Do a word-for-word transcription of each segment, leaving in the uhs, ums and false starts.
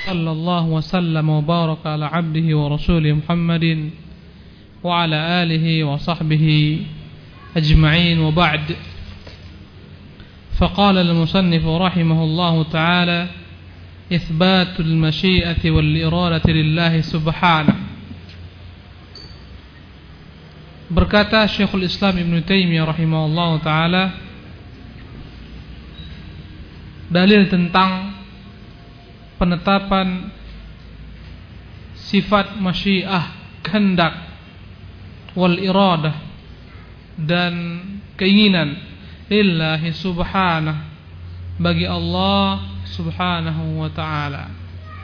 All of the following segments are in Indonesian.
صلى الله وسلم وبارك على عبده ورسوله محمد وعلى آله وصحبه أجمعين وبعد. فقال المصنف رحمه الله تعالى: إثبات المشيئة والإرادة لله سبحانه. Berkata Syekhul Islam Ibnu Taimiyah rahimahullah ta'ala, dalil tentang penetapan sifat masyiah, kehendak, wal iradah, dan keinginan lillahi subhanah, bagi Allah subhanahu wa ta'ala.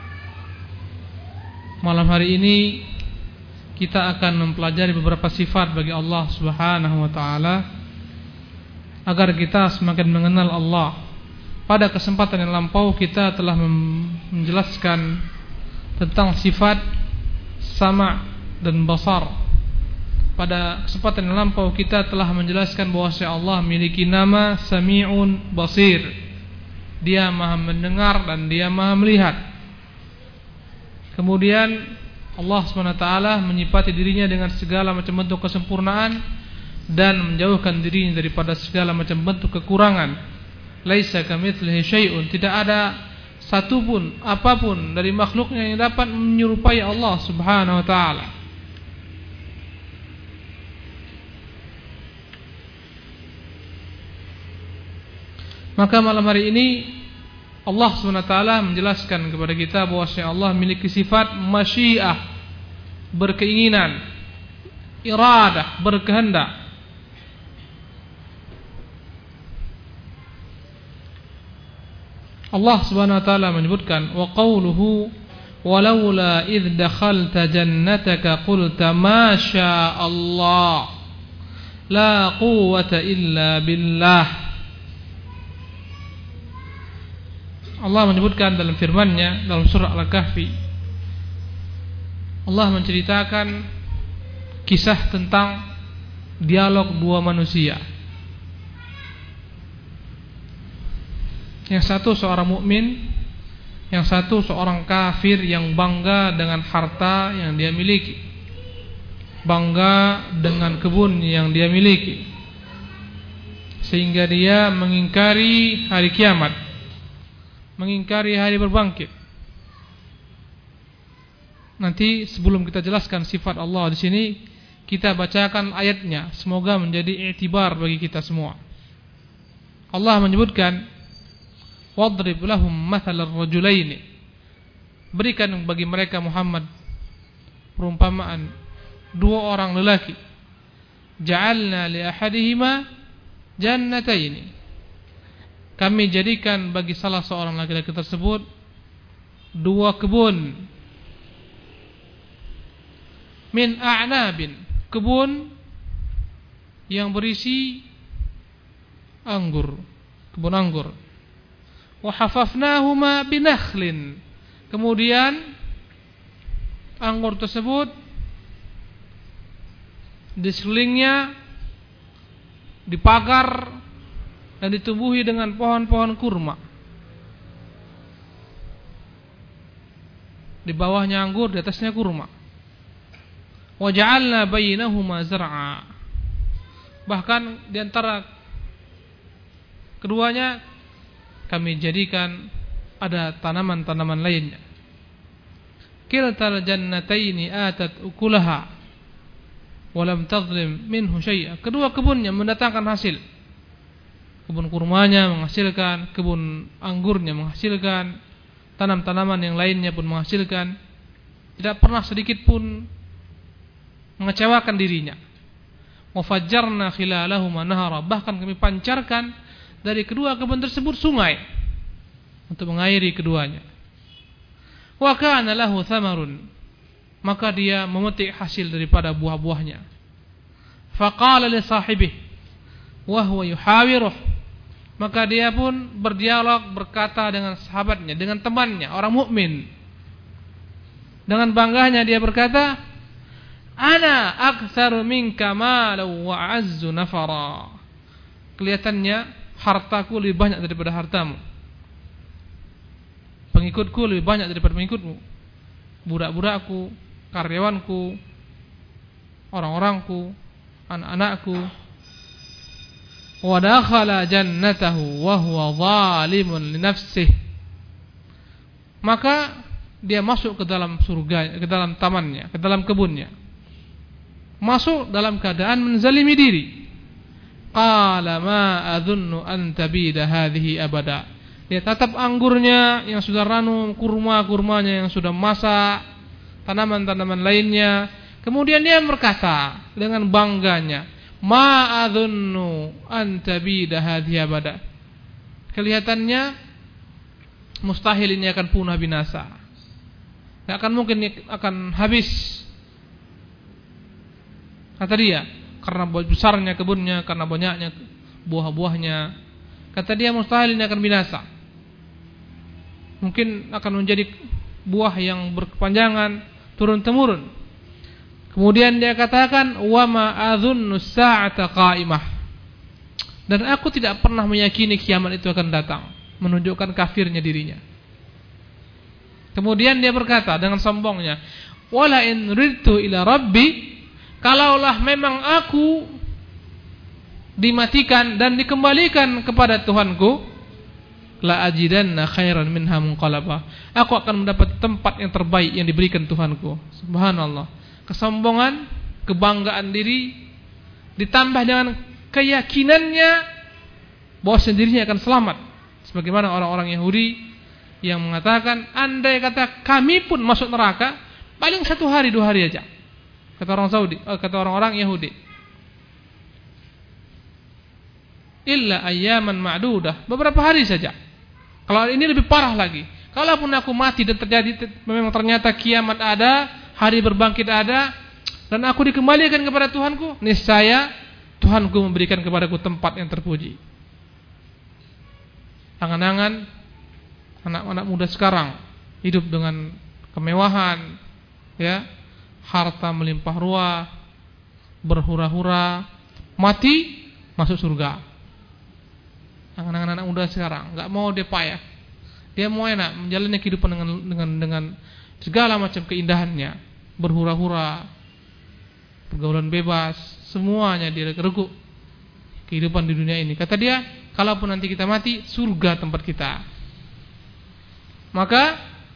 Malam hari ini kita akan mempelajari beberapa sifat bagi Allah subhanahu wa ta'ala agar kita semakin mengenal Allah. Pada kesempatan yang lampau kita telah menjelaskan tentang sifat sama dan basar. Pada kesempatan yang lampau kita telah menjelaskan bahwa Allah memiliki nama Sami'un Basir. Dia maha mendengar dan dia maha melihat. Kemudian Allah subhanahu wa taala menyifati dirinya dengan segala macam bentuk kesempurnaan dan menjauhkan dirinya daripada segala macam bentuk kekurangan. Laisa kamitslihi syai'un, tidak ada satupun apapun dari makhluknya yang dapat menyerupai Allah subhanahu wa taala. Maka malam hari ini Allah subhanahu wa taala menjelaskan kepada kita bahwa Allah memiliki sifat masyiah, berkeinginan, iradah, berkehendak. Allah subhanahu wa taala menyebutkan, wa qawluhu walaula idh dakhalta jannataka qulta ma syaa Allah la quwwata illa billah. Allah menyebutkan dalam firman-Nya dalam surah Al-Kahfi, Allah menceritakan kisah tentang dialog dua manusia. Yang satu seorang mukmin, yang satu seorang kafir yang bangga dengan harta yang dia miliki, bangga dengan kebun yang dia miliki, sehingga dia mengingkari hari kiamat, mengingkari hari berbangkit. Nanti sebelum kita jelaskan sifat Allah di sini, kita bacakan ayatnya, semoga menjadi iktibar bagi kita semua. Allah menyebutkan, wadrib lahum mathalar rajulaini, berikan bagi mereka Muhammad perumpamaan dua orang lelaki. Ja'alna li ahadihima jannataini, kami jadikan bagi salah seorang laki-laki tersebut dua kebun. Min a'nabin, kebun yang berisi anggur, kebun anggur. Wa hafafnahuma binakhlin, kemudian anggur tersebut di sekelilingnya dipagar dan ditumbuhi dengan pohon-pohon kurma. Di bawahnya anggur, di atasnya kurma. Wa ja'alna bainahuma zar'a, bahkan di antara keduanya kami jadikan ada tanaman-tanaman lainnya. Kiltal jannataini atat ukulaha wa lam tadhlim minhu syai'a, kedua kebunnya mendatangkan hasil. Kebun kurmanya menghasilkan, kebun anggurnya menghasilkan, tanam-tanaman yang lainnya pun menghasilkan. Tidak pernah sedikit pun mengecewakan dirinya. Wa fajjarna khilalahuma nahara, bahkan kami pancarkan dari kedua kebun tersebut sungai untuk mengairi keduanya. Wa kana lahu thamarun, maka dia memetik hasil daripada buah-buahnya. Faqala li sahibih wa huwa yuhawiruh, maka dia pun berdialog, berkata dengan sahabatnya, dengan temannya, orang mukmin. Dengan bangganya dia berkata, ana aktsaru minka malan wa azzu nafara, kelihatannya hartaku lebih banyak daripada hartamu. pengikutku lebih banyak daripada pengikutmu. Budak-budakku, karyawanku, orang-orangku, anak-anakku. Wa dakhala jannatahu wa huwa zalimun li nafsihi. Maka dia masuk ke dalam surga, ke dalam tamannya, ke dalam kebunnya. Masuk dalam keadaan menzalimi diri. Qala ma adhunnu an tabida hadhihi abada. Dia tatap anggurnya yang sudah ranum, kurma-kurmanya yang sudah masak, tanaman-tanaman lainnya. Kemudian dia berkata dengan bangganya, ma adhunnu an tabida hadhihi abada. Kelihatannya mustahil ini akan punah binasa. Tidak akan mungkin akan habis. Kata dia, karena besarnya kebunnya, karena banyaknya buah-buahnya. Kata dia mustahil ini akan binasa. Mungkin akan menjadi buah yang berkepanjangan, turun-temurun. Kemudian dia katakan, wa ma adhunnu sa'ata qa'imah. Dan aku tidak pernah meyakini kiamat itu akan datang, menunjukkan kafirnya dirinya. Kemudian dia berkata dengan sombongnya, wala in ridtu ila rabbi, kalaulah memang aku dimatikan dan dikembalikan kepada Tuhanku, la ajidanna khairan minha munqalaba, aku akan mendapat tempat yang terbaik yang diberikan Tuhanku. Subhanallah. Kesombongan, kebanggaan diri ditambah dengan keyakinannya bahwa sendirinya akan selamat. Sebagaimana orang-orang Yahudi yang mengatakan, andai kata kami pun masuk neraka, paling satu hari dua hari aja. Kata orang Saudi, kata orang-orang Yahudi. Illa ayyaman ma'dudah, beberapa hari saja. Kalau ini lebih parah lagi. Kalaupun aku mati dan terjadi memang ternyata kiamat ada, hari berbangkit ada, dan aku dikembalikan kepada Tuhanku, niscaya Tuhanku memberikan kepadaku tempat yang terpuji. Angan-angan anak-anak muda sekarang hidup dengan kemewahan, ya, harta melimpah ruah, berhura-hura, mati masuk surga. Angan-angan anak muda sekarang nggak mau dia payah, dia mau enak menjalani kehidupan dengan dengan dengan segala macam keindahannya, berhura-hura, pergaulan bebas, semuanya dia reguk kehidupan di dunia ini. Kata dia, kalaupun nanti kita mati, surga tempat kita. Maka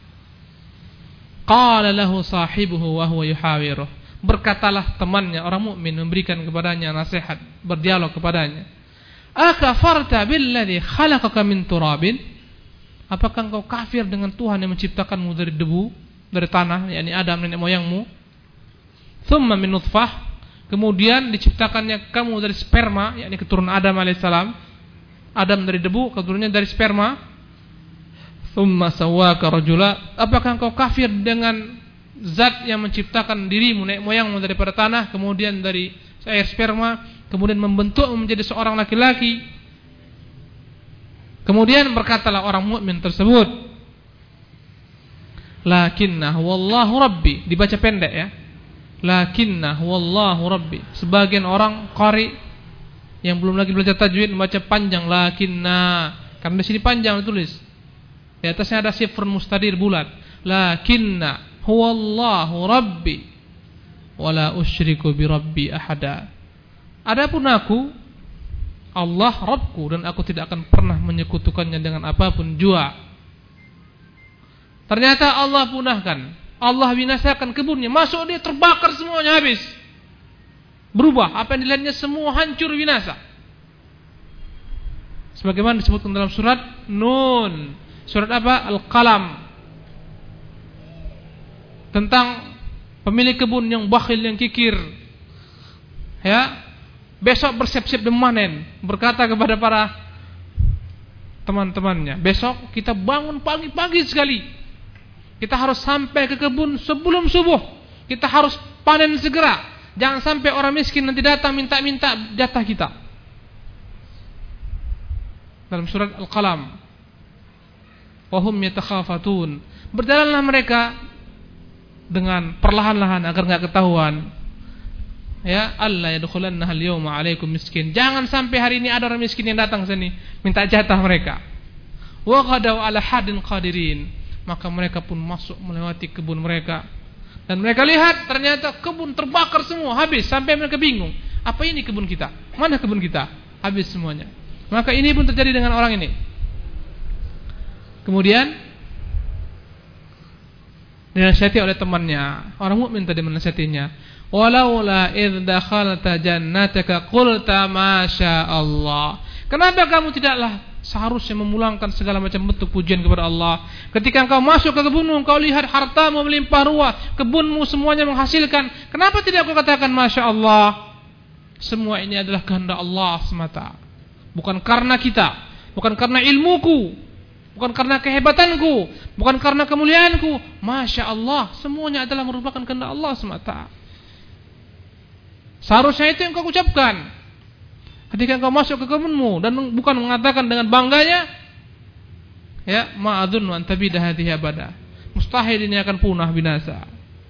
qala lahu sahibuhu wa huwa yuhawiruh, berkatalah temannya orang mukmin memberikan kepadanya nasihat, berdialog kepadanya, akafarta billadzi khalaqaka min turabin, apakah engkau kafir dengan Tuhan yang menciptakanmu dari debu, dari tanah, yakni Adam nenek moyangmu, thumma min nutfah, kemudian diciptakannya kamu dari sperma, yakni keturunan Adam alaihissalam. Adam dari debu, keturunannya dari sperma. Thumma sawwaka rajula, apakah engkau kafir dengan zat yang menciptakan dirimu, nenek moyangmu daripada tanah, kemudian dari air sperma, kemudian membentukmu menjadi seorang laki-laki. Kemudian berkatalah orang mukmin tersebut, lakinna wallahu rabbi, dibaca pendek ya, lakinna wallahu rabbi. Sebagian orang qari yang belum lagi belajar tajwid membaca panjang lakinna, karena di sini panjang ditulis. Di atasnya ada sifr mustadir bulat. Lakinna huwallahu rabbi wala usyriku bi rabbi ahada. Adapun aku, Allah Rabbku, dan aku tidak akan pernah menyekutukannya dengan apapun jua. Ternyata Allah punahkan, Allah binasakan kebunnya, masuk dia terbakar semuanya, habis. Berubah, apa yang dilihatnya semua hancur binasa. Sebagaimana disebutkan dalam surat Nun. Surat apa? Al-Qalam. Tentang pemilik kebun yang bakhil, yang kikir. Ya, besok bersiap-siap memanen, berkata kepada para teman-temannya, besok kita bangun pagi-pagi sekali. Kita harus sampai ke kebun sebelum subuh. Kita harus panen segera. Jangan sampai orang miskin nanti datang minta-minta jatah kita. Dalam surat Al-Qalam. Wahum yatakhafatun, berjalanlah mereka dengan perlahan-lahan agar enggak ketahuan. Ya, alla yadkhulanna al-yawma 'alaikum miskin. Jangan sampai hari ini ada orang miskin yang datang sini minta jatah mereka. Wa qadaw 'ala hadin qadirin. maka mereka pun masuk melewati kebun mereka. Dan mereka lihat ternyata kebun terbakar semua, habis, sampai mereka bingung. Apa ini kebun kita? Mana kebun kita? Habis semuanya. Maka ini pun terjadi dengan orang ini. Kemudian dinasihati oleh temannya. Orang mukmin tadi menasihatinya. Walaula idz dakhalta jannataka qulta ma sya Allah. Kenapa kamu tidaklah seharusnya memulangkan segala macam bentuk pujian kepada Allah? Ketika engkau masuk ke kebunmu, engkau lihat hartamu melimpah ruah, kebunmu semuanya menghasilkan. Kenapa tidak kau katakan masya Allah? Semua ini adalah kehendak Allah semata. Bukan karena kita, bukan karena ilmuku, bukan karena kehebatanku, bukan karena kemuliaanku. Masya Allah, semuanya adalah merupakan kehendak Allah semata. Seharusnya itu yang kau ucapkan ketika engkau masuk ke kebunmu, dan bukan mengatakan dengan bangganya, ya, ma'adzunnu an tabida hadhihi abada. Mustahil ini akan punah, binasa.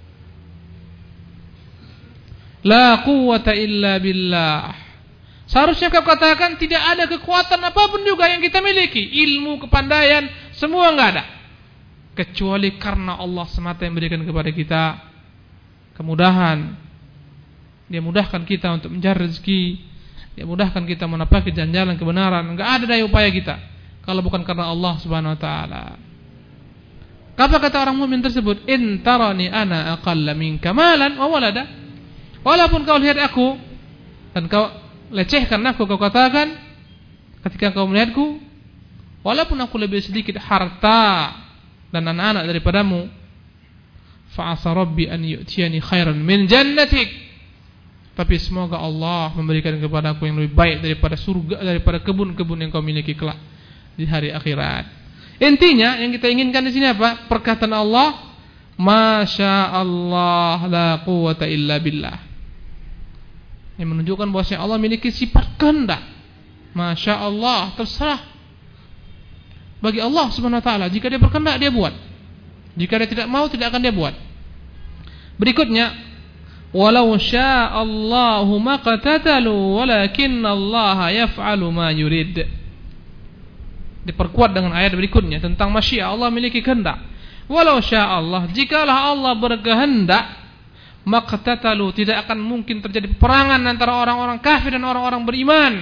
La quwwata illa billah. Seharusnya kau katakan tidak ada kekuatan apapun juga yang kita miliki, ilmu, kepandaian, semua enggak ada, kecuali karena Allah semata yang berikan kepada kita kemudahan. Dia mudahkan kita untuk mencari rezeki, Dia mudahkan kita menapaki jalan-jalan kebenaran. Enggak ada daya upaya kita kalau bukan karena Allah Subhanahu wa taala. Apa kata orang mukmin tersebut? In tarani ana aqalla minka malan wa walada. Walaupun kau lihat aku dan kau lecehkan aku, kau katakan ketika kau melihatku, walaupun aku lebih sedikit harta dan anak-anak daripadamu, fa asa rabbi an yu'tiyani khairan min jannatik. Tapi semoga Allah memberikan kepadaku yang lebih baik daripada surga, daripada kebun-kebun yang kau miliki kelak di hari akhirat. Intinya yang kita inginkan di sini apa? Perkataan Allah, masya Allah la quwwata illa billah, yang menunjukkan bahwasanya Allah memiliki sifat kehendak. Masya Allah, terserah bagi Allah Subhanahu wa taala. Jika dia berkehendak, dia buat. Jika dia tidak mau, tidak akan dia buat. Berikutnya, walau sya'allahu maqtatalu walakinna Allah yaf'alu ma yurid. Diperkuat dengan ayat berikutnya tentang masyiah, Allah memiliki kehendak. Walau sya'allah, jikalah Allah berkehendak, maqtatalu, tidak akan mungkin terjadi peperangan antara orang-orang kafir dan orang-orang beriman.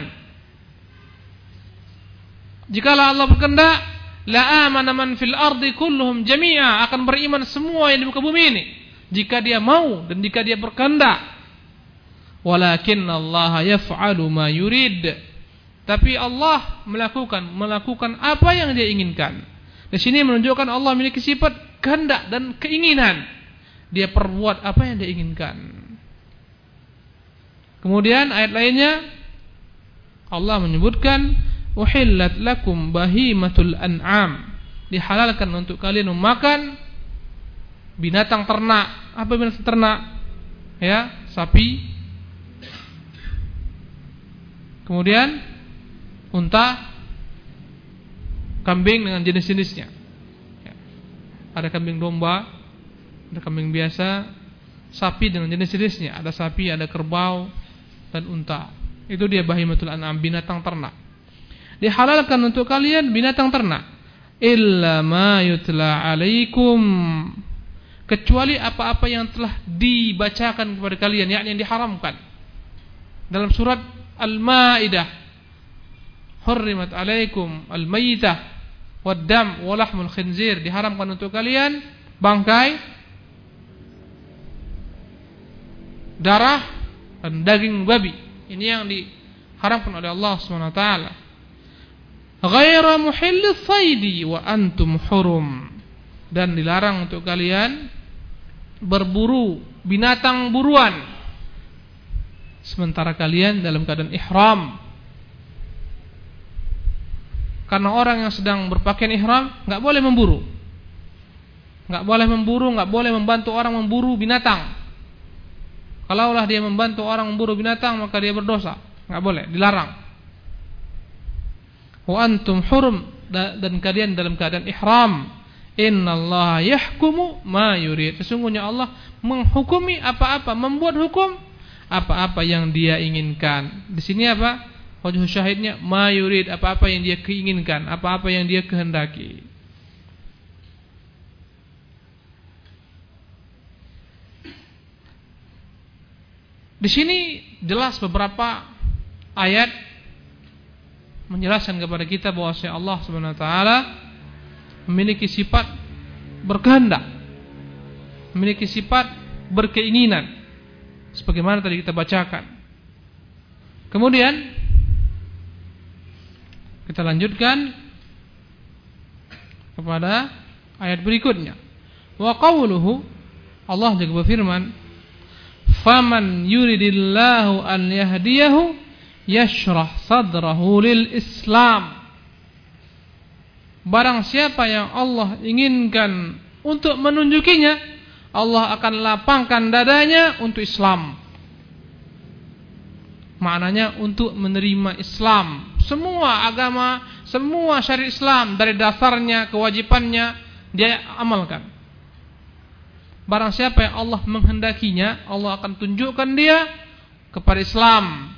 Jikalah Allah berkehendak, la amana man fil ardi kulluhum jami'a, akan beriman semua yang di muka bumi ini, jika dia mau dan jika dia berkehendak. Walakinna Allah yaf'alu ma yurid, tapi Allah melakukan melakukan apa yang dia inginkan. Di sini menunjukkan Allah memiliki sifat kehendak dan keinginan. Dia perbuat apa yang dia inginkan. Kemudian ayat lainnya Allah menyebutkan uhillat lakum bahimatul an'am, dihalalkan untuk kalian memakan binatang ternak. Apa binatang ternak? Ya, sapi. Kemudian unta, kambing dengan jenis-jenisnya. Ya. Ada kambing domba, ada kambing biasa, sapi dengan jenis-jenisnya. Ada sapi, ada kerbau, dan unta. Itu dia bahimatul an'am, binatang ternak. Dihalalkan untuk kalian binatang ternak. Illa ma yutla alaikum, kecuali apa-apa yang telah dibacakan kepada kalian, yakni yang diharamkan. Dalam surat Al-Maidah, hurrimat alaikum al-maitah wad-dam wa lahmul khinzir, diharamkan untuk kalian bangkai, darah, dan daging babi. Ini yang diharamkan oleh Allah Subhanahu wa taala. Ghaira muhillis saidi wa antum hurum, dan dilarang untuk kalian berburu binatang buruan sementara kalian dalam keadaan ihram. Karena orang yang sedang berpakaian ihram enggak boleh memburu. Enggak boleh memburu, enggak boleh membantu orang memburu binatang. Kalaulah dia membantu orang memburu binatang, maka dia berdosa. Enggak boleh, dilarang. Wa antum hurum, dan kalian dalam keadaan ihram. Innallaha yahkumu ma yurid, sesungguhnya Allah menghukumi apa-apa, membuat hukum apa-apa yang Dia inginkan. Di sini apa? Wajh syahidnya ma yurid, apa-apa yang Dia keinginkan, apa-apa yang Dia kehendaki. Di sini jelas beberapa ayat menjelaskan kepada kita bahwa Allah Subhanahu wa taala memiliki sifat berkehendak, memiliki sifat berkeinginan sebagaimana tadi kita bacakan. Kemudian kita lanjutkan kepada ayat berikutnya. Wa qawluhu, Allah juga berfirman, "Faman yuridillahu an yahdiyahu yashrah sadrahu lil Islam." Barang siapa yang Allah inginkan untuk menunjukinya, Allah akan lapangkan dadanya untuk Islam. Maknanya untuk menerima Islam. Semua agama, semua syariat Islam dari dasarnya, kewajibannya dia amalkan. Barang siapa yang Allah menghendakinya, Allah akan tunjukkan dia kepada Islam.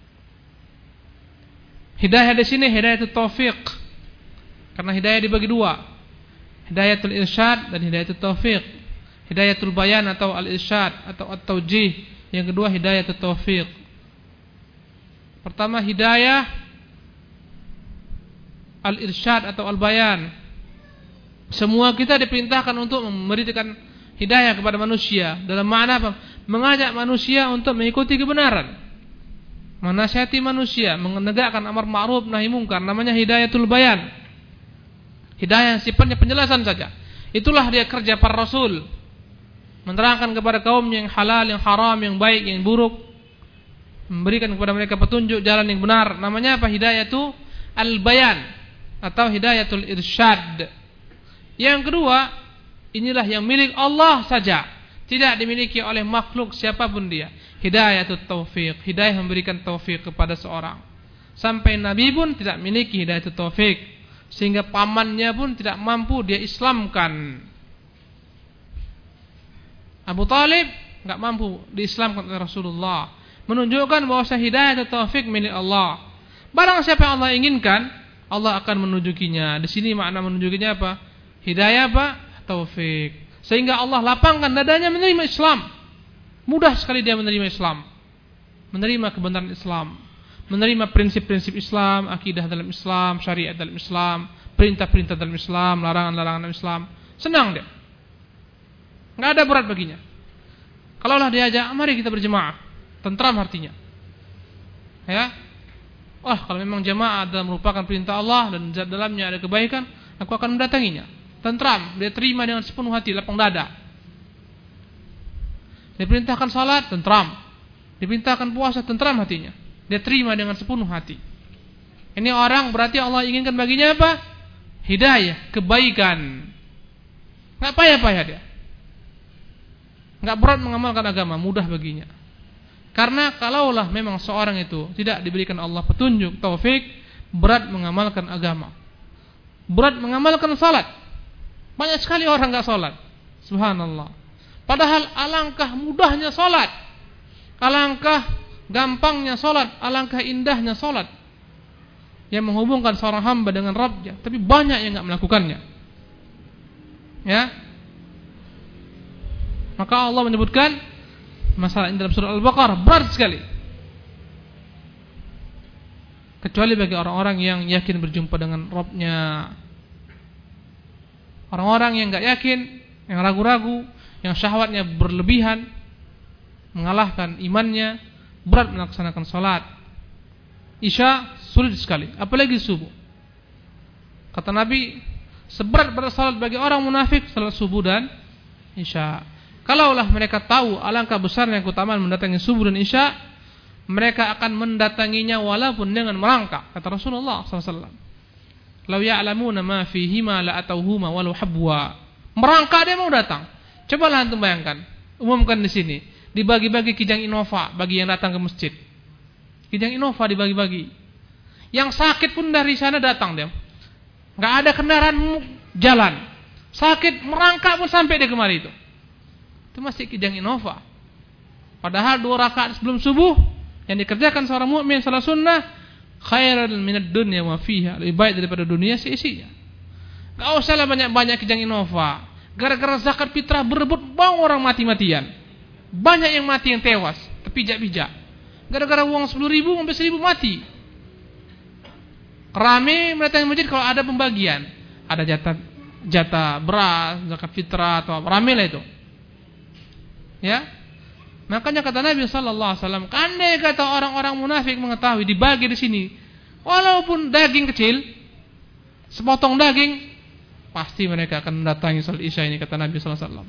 Hidayah di sini hidayatul taufik. Karena hidayah dibagi dua. Hidayatul irsyad dan hidayatul taufik. Hidayatul bayan atau al-irsyad atau at-taujih. Yang kedua hidayatul taufik. Pertama hidayah al-irsyad atau al-bayan. Semua kita diperintahkan untuk memberikan hidayah kepada manusia. Dalam makna apa? Mengajak manusia untuk mengikuti kebenaran, menasihati manusia, menegakkan amar ma'ruf nahi mungkar. Namanya hidayatul bayan. Hidayah sifatnya penjelasan saja. Itulah dia kerja para rasul, menerangkan kepada kaum yang halal, yang haram, yang baik, yang buruk, memberikan kepada mereka petunjuk jalan yang benar. Namanya apa? Hidayatul al-bayan atau hidayatul irsyad. Yang kedua, inilah yang milik Allah saja, tidak dimiliki oleh makhluk siapapun dia. Hidayatul taufik, hidayah memberikan taufik kepada seorang. Sampai Nabi pun tidak memiliki hidayatul taufik, sehingga pamannya pun tidak mampu dia Islamkan. Abu Talib enggak mampu diislamkan oleh Rasulullah, menunjukkan bahwa hidayatul taufik milik Allah. Barang siapa yang Allah inginkan, Allah akan menunjukinya. Di sini makna menunjukinya apa? Hidayah apa? Taufik. Sehingga Allah lapangkan dadanya menerima Islam. Mudah sekali dia menerima Islam, menerima kebenaran Islam, menerima prinsip-prinsip Islam, akidah dalam Islam, syariat dalam Islam, perintah-perintah dalam Islam, larangan-larangan dalam Islam. Senang dia, nggak ada berat baginya. Kalaulah diajak, mari kita berjemaah, tentram hatinya. Ya, wah kalau memang jemaah adalah merupakan perintah Allah dan dalamnya ada kebaikan, aku akan mendatanginya. Tentram, dia terima dengan sepenuh hati, lapang dada. Diperintahkan salat, tentram. Diperintahkan puasa, tentram hatinya. Dia terima dengan sepenuh hati. Ini orang berarti Allah inginkan baginya apa? Hidayah, kebaikan. Enggak payah-payah dia. Enggak berat mengamalkan agama, mudah baginya. Karena kalaulah memang seorang itu tidak diberikan Allah petunjuk, taufik, berat mengamalkan agama, berat mengamalkan salat. Banyak sekali orang enggak salat. Subhanallah. Padahal alangkah mudahnya salat, alangkah gampangnya salat, alangkah indahnya salat yang menghubungkan seorang hamba dengan Rabbnya, tapi banyak yang enggak melakukannya. Ya. Maka Allah menyebutkan masalah ini dalam surah Al-Baqarah, berat sekali. Kecuali bagi orang-orang yang yakin berjumpa dengan Rabbnya. Orang-orang yang enggak yakin, yang ragu-ragu, yang syahwatnya berlebihan, mengalahkan imannya, berat melaksanakan salat. Isya sulit sekali, apalagi subuh. Kata Nabi, seberat pada salat bagi orang munafik salat subuh dan isya. Kalaulah mereka tahu alangkah besarnya keutamaan mendatangi subuh dan isya, mereka akan mendatanginya walaupun dengan merangkak. Kata Rasulullah sallallahu alaihi wasallam, "Lau ya'lamuna ma fihima la atauhuma walau habwa." Merangkak dia mau datang. Cobalah antum bayangkan, umumkan di sini, dibagi-bagi kijang Innova bagi yang datang ke masjid. Kijang Innova dibagi-bagi. Yang sakit pun dari sana datang dia. Enggak ada kendaraan jalan. Sakit merangkak pun sampai dia kemari itu. Itu masih kijang Innova. Padahal dua rakaat sebelum subuh yang dikerjakan seorang mukmin salat sunnah khairan minad dunya wa fiha, lebih baik daripada dunia seisinya. Enggak usahlah banyak-banyak kijang Innova. Gara-gara zakat fitrah berebut bang orang mati-matian. Banyak yang mati yang tewas. kepijak-pijak. Gara-gara uang sepuluh ribu sampai seribu mati. Rame mendatangi masjid kalau ada pembagian, ada jatah jatah beras, zakat fitrah atau apa, rame lah itu. Ya. Makanya kata Nabi sallallahu alaihi wasallam, andai kata orang-orang munafik mengetahui dibagi di sini, walaupun daging kecil, sepotong daging, pasti mereka akan mendatangi salat Isya ini, kata Nabi sallallahu alaihi wasallam.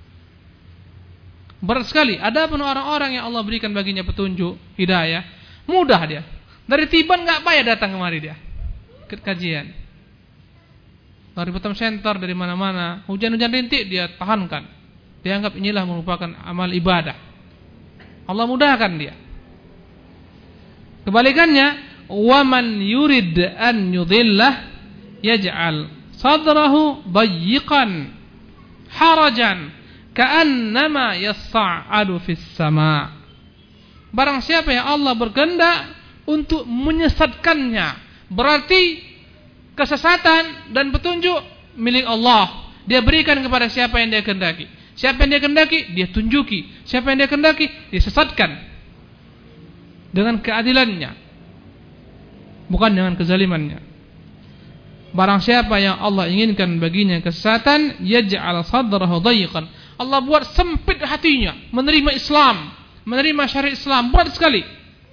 Berat sekali. Adapun orang-orang yang Allah berikan baginya petunjuk, hidayah, mudah dia. Dari Tiban enggak payah datang kemari dia. Ke kajian. Dari Batam Center, dari mana-mana, hujan-hujan rintik dia tahankan. Dianggap inilah merupakan amal ibadah. Allah mudahkan dia. Kebalikannya, waman yurid an yudhillah yaj'al sadrahu dayyiqan harajan ka'annama yas'adu fis sama. Barang siapa yang Allah berkehendak untuk menyesatkannya, berarti kesesatan dan petunjuk milik Allah. Dia berikan kepada siapa yang dia kehendaki. Siapa yang dia kehendaki, dia tunjuki. Siapa yang dia kehendaki, dia sesatkan dengan keadilannya, bukan dengan kezalimannya. Barang siapa yang Allah inginkan baginya kesesatan, yaj'al sadrahu dayyiqan. Allah buat sempit hatinya menerima Islam, menerima syariat Islam, berat sekali.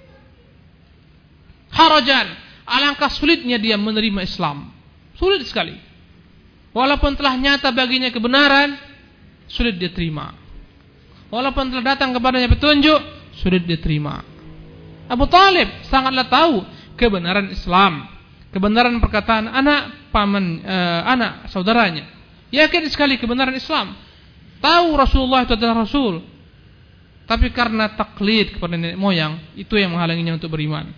Harajan, alangkah sulitnya dia menerima Islam. Sulit sekali. Walaupun telah nyata baginya kebenaran, sulit dia terima. Walaupun telah datang kepadanya petunjuk, sulit dia terima. Abu Talib sangatlah tahu kebenaran Islam, kebenaran perkataan anak paman eh, anak saudaranya. Yakin sekali kebenaran Islam. Tahu Rasulullah itu adalah Rasul. Tapi karena taklid kepada nenek moyang, itu yang menghalanginya untuk beriman.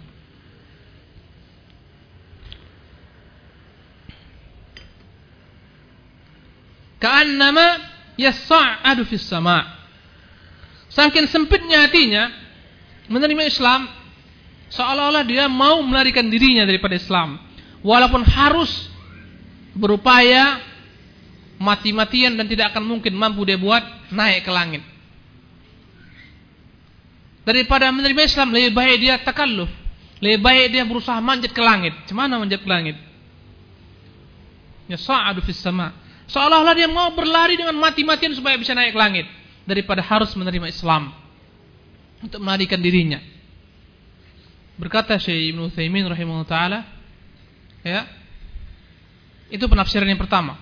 Ka'annama yas'adu fis sama. Saking sempitnya hatinya menerima Islam, seolah-olah dia mau melarikan dirinya daripada Islam, walaupun harus berupaya mati-matian dan tidak akan mungkin mampu dia buat naik ke langit. Daripada menerima Islam, lebih baik dia takalluf, lebih baik dia berusaha manjat ke langit. Cemana manjat ke langit? Yas'adu fis sama. Seolah-olah dia mau berlari dengan mati-matian supaya bisa naik ke langit, daripada harus menerima Islam untuk melarikan dirinya. Berkata Syekh Ibnu Utsaimin rahimahullah taala, ya, itu penafsiran yang pertama.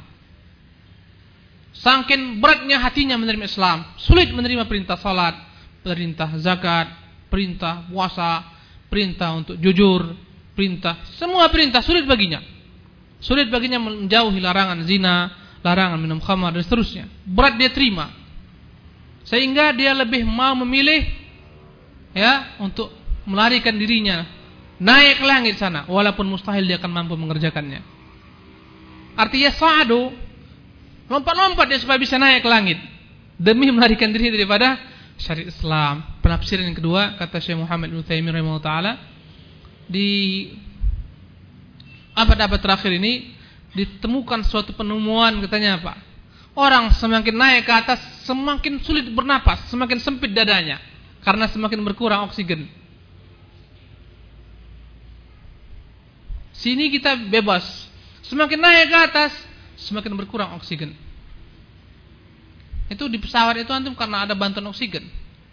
Saking beratnya hatinya menerima Islam, sulit menerima perintah salat, perintah zakat, perintah puasa, perintah untuk jujur, perintah, semua perintah sulit baginya. Sulit baginya menjauhi larangan zina, larangan minum khamar dan seterusnya. Berat dia terima. Sehingga dia lebih mau memilih, ya, untuk melarikan dirinya naik ke langit sana, walaupun mustahil dia akan mampu mengerjakannya. Artinya sa'adu, lompat-lompat dia supaya bisa naik ke langit demi melarikan diri daripada syariat Islam. Penafsiran yang kedua, kata Syekh Muhammad bin Utsaimin rahimahullah taala, di abad-abad terakhir ini ditemukan suatu penemuan, katanya apa? Orang semakin naik ke atas semakin sulit bernapas, semakin sempit dadanya karena semakin berkurang oksigen. Sini kita bebas, semakin naik ke atas semakin berkurang oksigen. Itu di pesawat itu antum karena ada bantuan oksigen.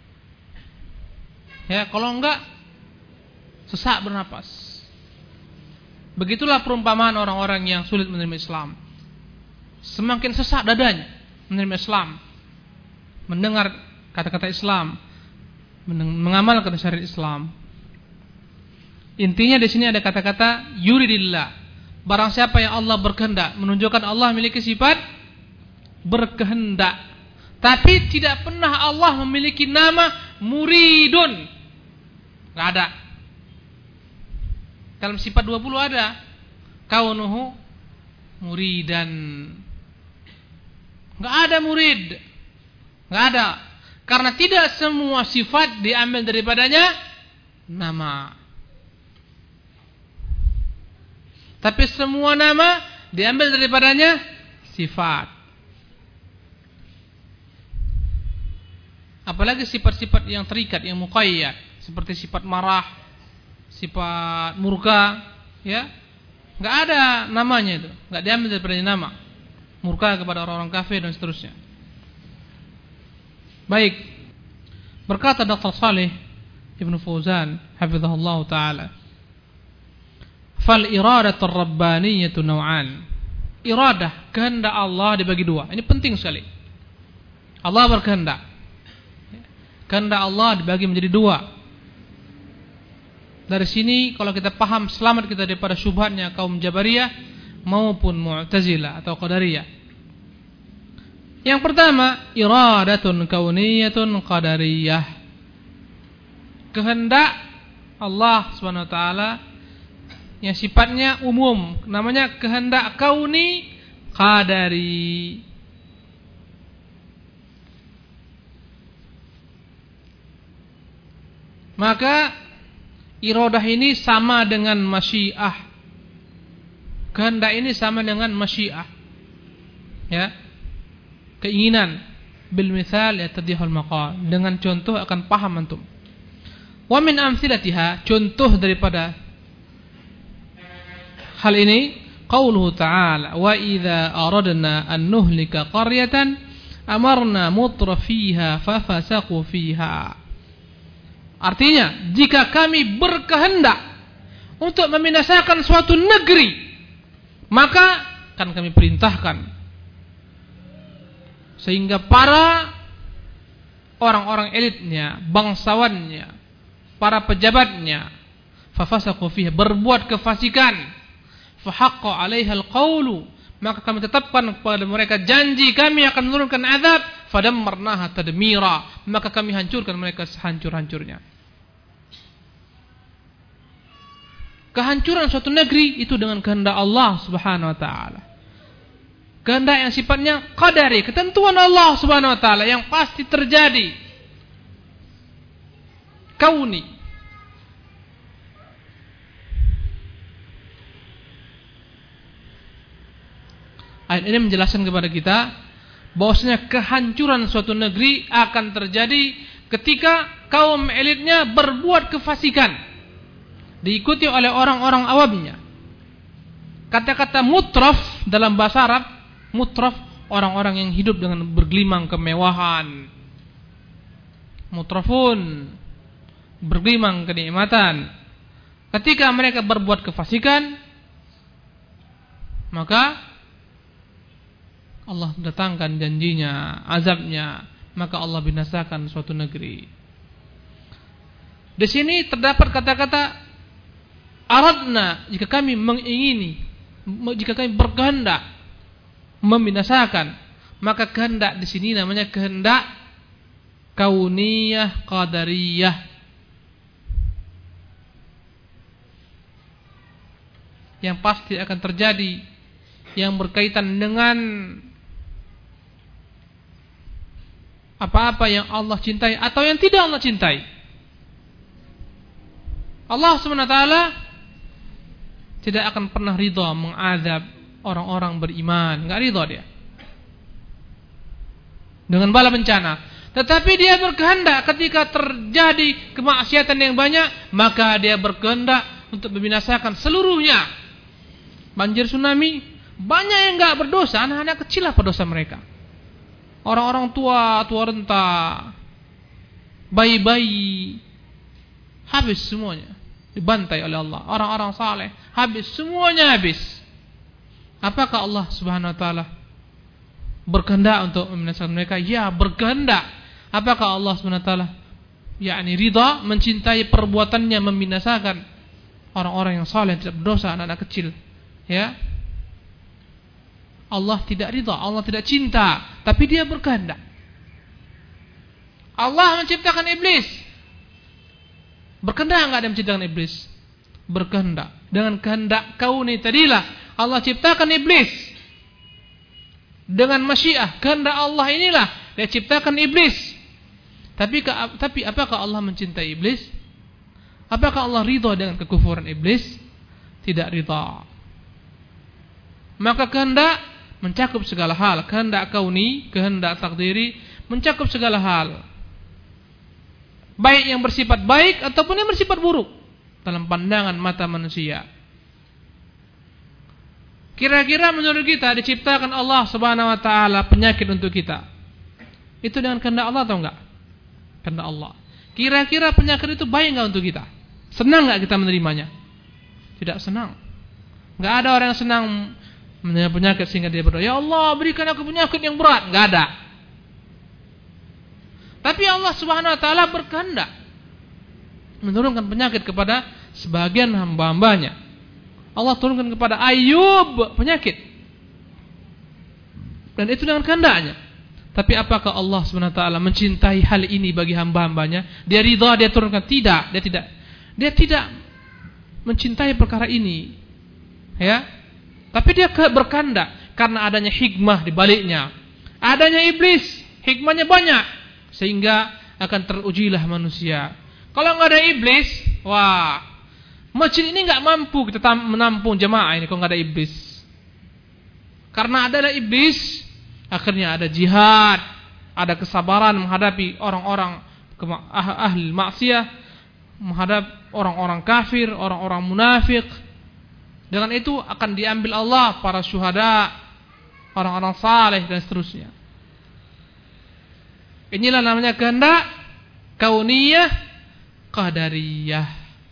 Ya, kalau enggak sesak bernapas. Begitulah perumpamaan orang-orang yang sulit menerima Islam. Semakin sesak dadanya menerima Islam, mendengar kata-kata Islam, mengamalkan syariat Islam. Intinya di sini ada kata-kata yuridillah. Barang siapa yang Allah berkehendak, menunjukkan Allah memiliki sifat berkehendak. Tapi tidak pernah Allah memiliki nama muridun. Enggak ada. Dalam sifat dua puluh ada kaunuhu muridan. Enggak ada murid. Enggak ada. Karena tidak semua sifat diambil daripadanya nama. Tapi semua nama diambil daripadanya sifat. Apalagi sifat-sifat yang terikat, yang muqayyad, seperti sifat marah, sifat murka, ya, nggak ada namanya itu, nggak diambil daripada nama. Murka kepada orang-orang kafir dan seterusnya. Baik, berkata Doktor Saleh Ibnu Fauzan, hafizahullah taala, fal iradatul rabbaniyatu naw'an. Iradah, kehendak Allah dibagi dua. Ini penting sekali. Allah berkehendak. Kehendak Allah dibagi menjadi dua. Dari sini kalau kita paham, selamat kita daripada syubhatnya kaum Jabariyah maupun Mu'tazilah atau Qadariyah. Yang pertama, iradatun kauniyatun qadariyah. Kehendak Allah Subhanahu wa taala yang sifatnya umum, namanya kehendak kauni qadari. Maka iradah ini sama dengan masyiah. Kehendak ini sama dengan masyiah. Ya. Keinginan. Bil misal yatadihul maqal. Dengan contoh akan paham antum. Wa min amthilatiha, contoh daripada hal ini, qauluhu ta'ala, wa idza aradna an nuhlika qaryatan amarna mutrafiha fafasaqu fiha. Artinya, jika kami berkehendak untuk membinasakan suatu negeri, maka akan kami perintahkan sehingga para orang-orang elitnya, bangsawannya, para pejabatnya, fafasaqu fiha, berbuat kefasikan, fahaqqa 'alaiha al-qaulu, maka kami tetapkan kepada mereka janji kami akan menurunkan azab, fadammarnaha tadmira, maka kami hancurkan mereka sehancur-hancurnya. Kehancuran suatu negeri itu dengan kehendak Allah Subhanahu wa taala. Kehendak yang sifatnya qadari, ketentuan Allah Subhanahu wa taala yang pasti terjadi. Kauni. Ayat ini menjelaskan kepada kita bahwasanya kehancuran suatu negeri akan terjadi ketika kaum elitnya berbuat kefasikan, diikuti oleh orang-orang awamnya. Kata-kata mutraf dalam bahasa Arab, mutraf orang-orang yang hidup dengan bergelimang kemewahan. Mutrafun, bergelimang kenikmatan. Ketika mereka berbuat kefasikan, maka Allah datangkan janjinya, azabnya, maka Allah binasakan suatu negeri. Di sini terdapat kata-kata aradna, jika kami mengingini, jika kami berkehendak membinasakan, maka kehendak di sini namanya kehendak kauniyah qadariyah. Yang pasti akan terjadi, yang berkaitan dengan apa-apa yang Allah cintai atau yang tidak Allah cintai. Allah subhanahu wa taala tidak akan pernah ridha mengazab orang-orang beriman, enggak ridha dia dengan bala bencana. Tetapi dia berkehendak ketika terjadi kemaksiatan yang banyak, maka dia berkehendak untuk membinasakan seluruhnya. Banjir, tsunami, banyak yang enggak berdosa, anak-anak kecil apa dosa mereka? Orang-orang tua, tua renta, bayi-bayi, habis semuanya, dibantai oleh Allah. Orang-orang saleh, habis semuanya, habis. Apakah Allah subhanahu wa ta'ala berkehendak untuk membinasakan mereka? Ya, berkehendak. Apakah Allah subhanahu wa ta'ala yakni ridha, mencintai perbuatannya membinasakan orang-orang yang saleh, tidak berdosa, anak-anak kecil? Ya, Allah tidak ridha, Allah tidak cinta, tapi dia berkehendak. Allah menciptakan iblis. Berkehendak enggak dia menciptakan iblis? Berkehendak. Dengan kehendak kauni tadilah Allah ciptakan iblis. Dengan masyiah, kehendak Allah inilah dia ciptakan iblis. Tapi tapi apakah Allah mencintai iblis? Apakah Allah ridha dengan kekufuran iblis? Tidak ridha. Maka kehendak mencakup segala hal, kehendak kauni, kehendak takdiri, mencakup segala hal. baik yang bersifat baik ataupun yang bersifat buruk dalam pandangan mata manusia. Kira-kira menurut kita diciptakan Allah Subhanahu wa taala penyakit untuk kita, itu dengan kehendak Allah atau enggak? Kehendak Allah. Kira-kira penyakit itu baik enggak untuk kita? Senang enggak kita menerimanya? Tidak senang. Enggak ada orang yang senang menerima penyakit sehingga dia berdoa, "Ya Allah, berikan aku penyakit yang berat." Enggak ada. Tapi Allah Subhanahu wa taala berkehendak menurunkan penyakit kepada sebagian hamba-hambanya. Allah turunkan kepada Ayub penyakit, dan itu dengan kehendaknya. Tapi apakah Allah Subhanahu wa taala mencintai hal ini bagi hamba-hambanya? Dia ridha dia turunkan? Tidak, dia tidak. Dia tidak mencintai perkara ini. Ya. Tapi dia berkehendak karena adanya hikmah di baliknya. Adanya iblis, hikmahnya banyak sehingga akan terujilah manusia. Kalau enggak ada iblis, wah, masjid ini enggak mampu kita menampung jemaah ini kalau enggak ada iblis. Karena ada iblis, akhirnya ada jihad, ada kesabaran menghadapi orang-orang ahli maksiat, menghadap orang-orang kafir, orang-orang munafik. Dengan itu akan diambil Allah para syuhada, orang-orang saleh dan seterusnya. Inilah namanya kehendak kauniyah qadariyah.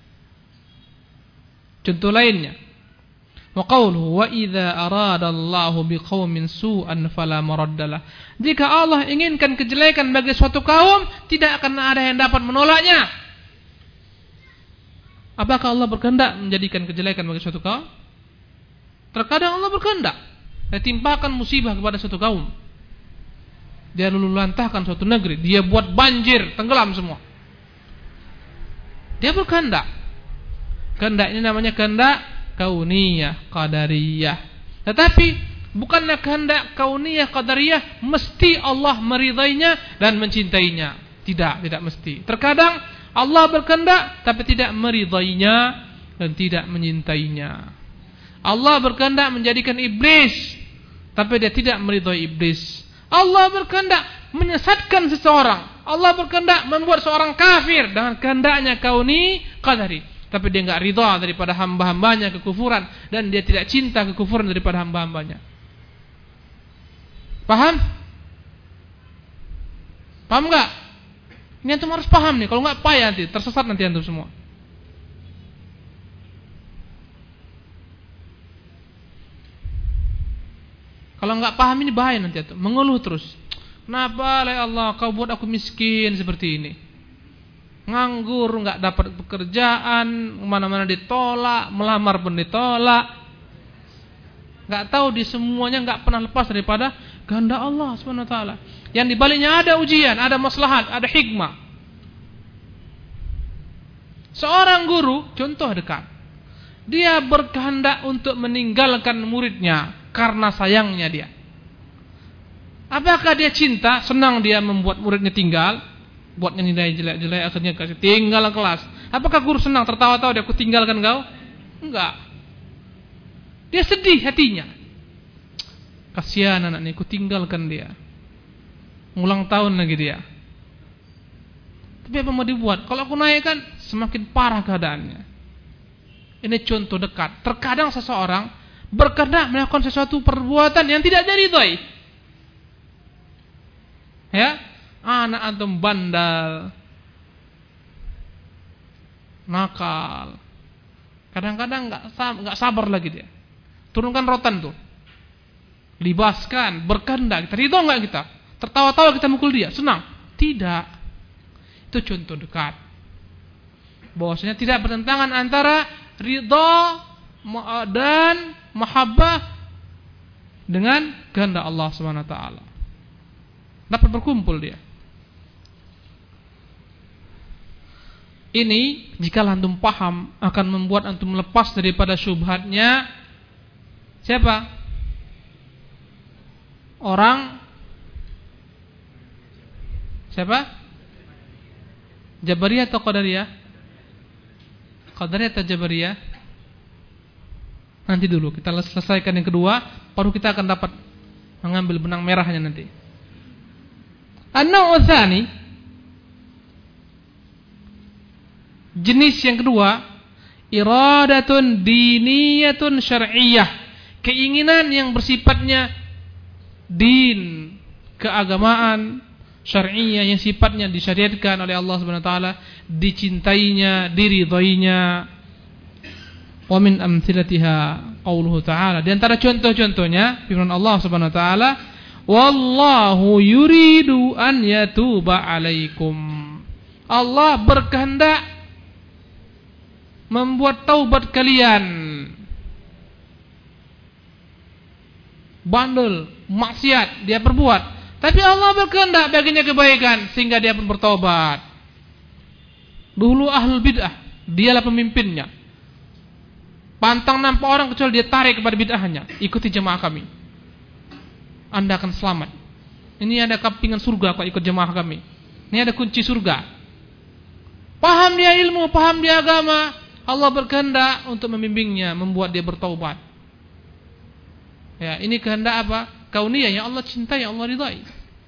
Contoh lainnya, wa qawluhu wa idza arada Allahu biqaumin su'an fala maraddalah. Jika Allah inginkan kejelekan bagi suatu kaum, tidak akan ada yang dapat menolaknya. Apakah Allah berkehendak menjadikan kejelekan bagi suatu kaum? Terkadang Allah berkehendak dia timpakan musibah kepada suatu kaum. Dia luluh lantahkan suatu negeri, dia buat banjir, tenggelam semua. Dia berkehendak. Kehendak ini namanya kehendak kauniyah qadariyah. Tetapi bukanlah kehendak kauniyah qadariyah mesti Allah meridainya dan mencintainya. Tidak, tidak mesti. Terkadang Allah berkehendak tapi tidak meridainya dan tidak menyintainya. Allah berkehendak menjadikan iblis tapi dia tidak meridai iblis. Allah berkehendak menyesatkan seseorang. Allah berkehendak membuat seorang kafir dengan kehendaknya kauni qadari. Tapi dia enggak ridha daripada hamba-hambanya kekufuran dan dia tidak cinta kekufuran daripada hamba-hambanya. Paham? Paham enggak? Ini antum harus paham nih, kalau enggak payah nanti, tersesat nanti antum semua. Kalau enggak paham ini bahaya nanti antum, mengeluh terus. Kenapa ya Allah kau buat aku miskin seperti ini? Nganggur, enggak dapat pekerjaan, mana-mana ditolak, melamar pun ditolak. Enggak tahu di semuanya enggak pernah lepas daripada kehendak Allah Subhanahu wa taala. Yang di baliknya ada ujian, ada maslahat, ada hikmah. Seorang guru, contoh dekat. Dia berkehendak untuk meninggalkan muridnya karena sayangnya dia. Apakah dia cinta, senang dia membuat muridnya tinggal, buatnya nilai jelek-jelek, akhirnya kasih tinggal kelas. Apakah guru senang tertawa-tawa dia aku tinggalkan kau? Enggak. Dia sedih hatinya. Kasihan anak ini, aku tinggalkan dia. Ulang tahun lagi dia. Tapi apa mau dibuat? Kalau aku naikkan semakin parah keadaannya. Ini contoh dekat. Terkadang seseorang berkehendak melakukan sesuatu perbuatan yang tidak diridhai. Ya, anak antum bandal, nakal. Kadang-kadang enggak enggak sabar lagi dia. Turunkan rotan tuh. Libaskan, berkehendak. Ridho enggak kita? Tertawa-tawa kita mukul dia, senang? Tidak. Itu contoh dekat. Bahwasanya tidak bertentangan antara ridha dan mahabbah dengan kehendak Allah Subhanahu wa taala. Dapat berkumpul dia. Ini jika antum paham akan membuat antum lepas daripada syubhatnya siapa? Orang siapa? Jabariyah atau Qadariyah? Qadariyah atau Jabariyah? Nanti dulu kita selesaikan yang kedua, baru kita akan dapat mengambil benang merahnya nanti. An-naw'u tsani, jenis yang kedua, iradatun diniyatun syar'iyyah, keinginan yang bersifatnya din, keagamaan syar'iyyah yang sifatnya disyariatkan oleh Allah Subhanahu wa taala, dicintainya, diridhoinya. Wa min amthilatiha qauluhu ta'ala, di antara contoh-contohnya firman Allah Subhanahu wa taala, wallahu yuridu an yatuba 'alaikum. Allah berkehendak membuat taubat kalian. Bandel, maksiat dia perbuat, tapi Allah berkehendak baginya kebaikan sehingga dia pun bertobat. Dulu ahlul bid'ah, dialah pemimpinnya. Pantang nampak orang kecuali dia tarik kepada bid'ahnya. Ikuti jemaah kami, Anda akan selamat. Ini ada kepingan surga kalau ikut jemaah kami. Ini ada kunci surga. Paham dia ilmu, paham dia agama, Allah berkehendak untuk membimbingnya, membuat dia bertaubat. Ya, ini kehendak apa? Kauniyah yang Allah cintai, yang Allah ridai.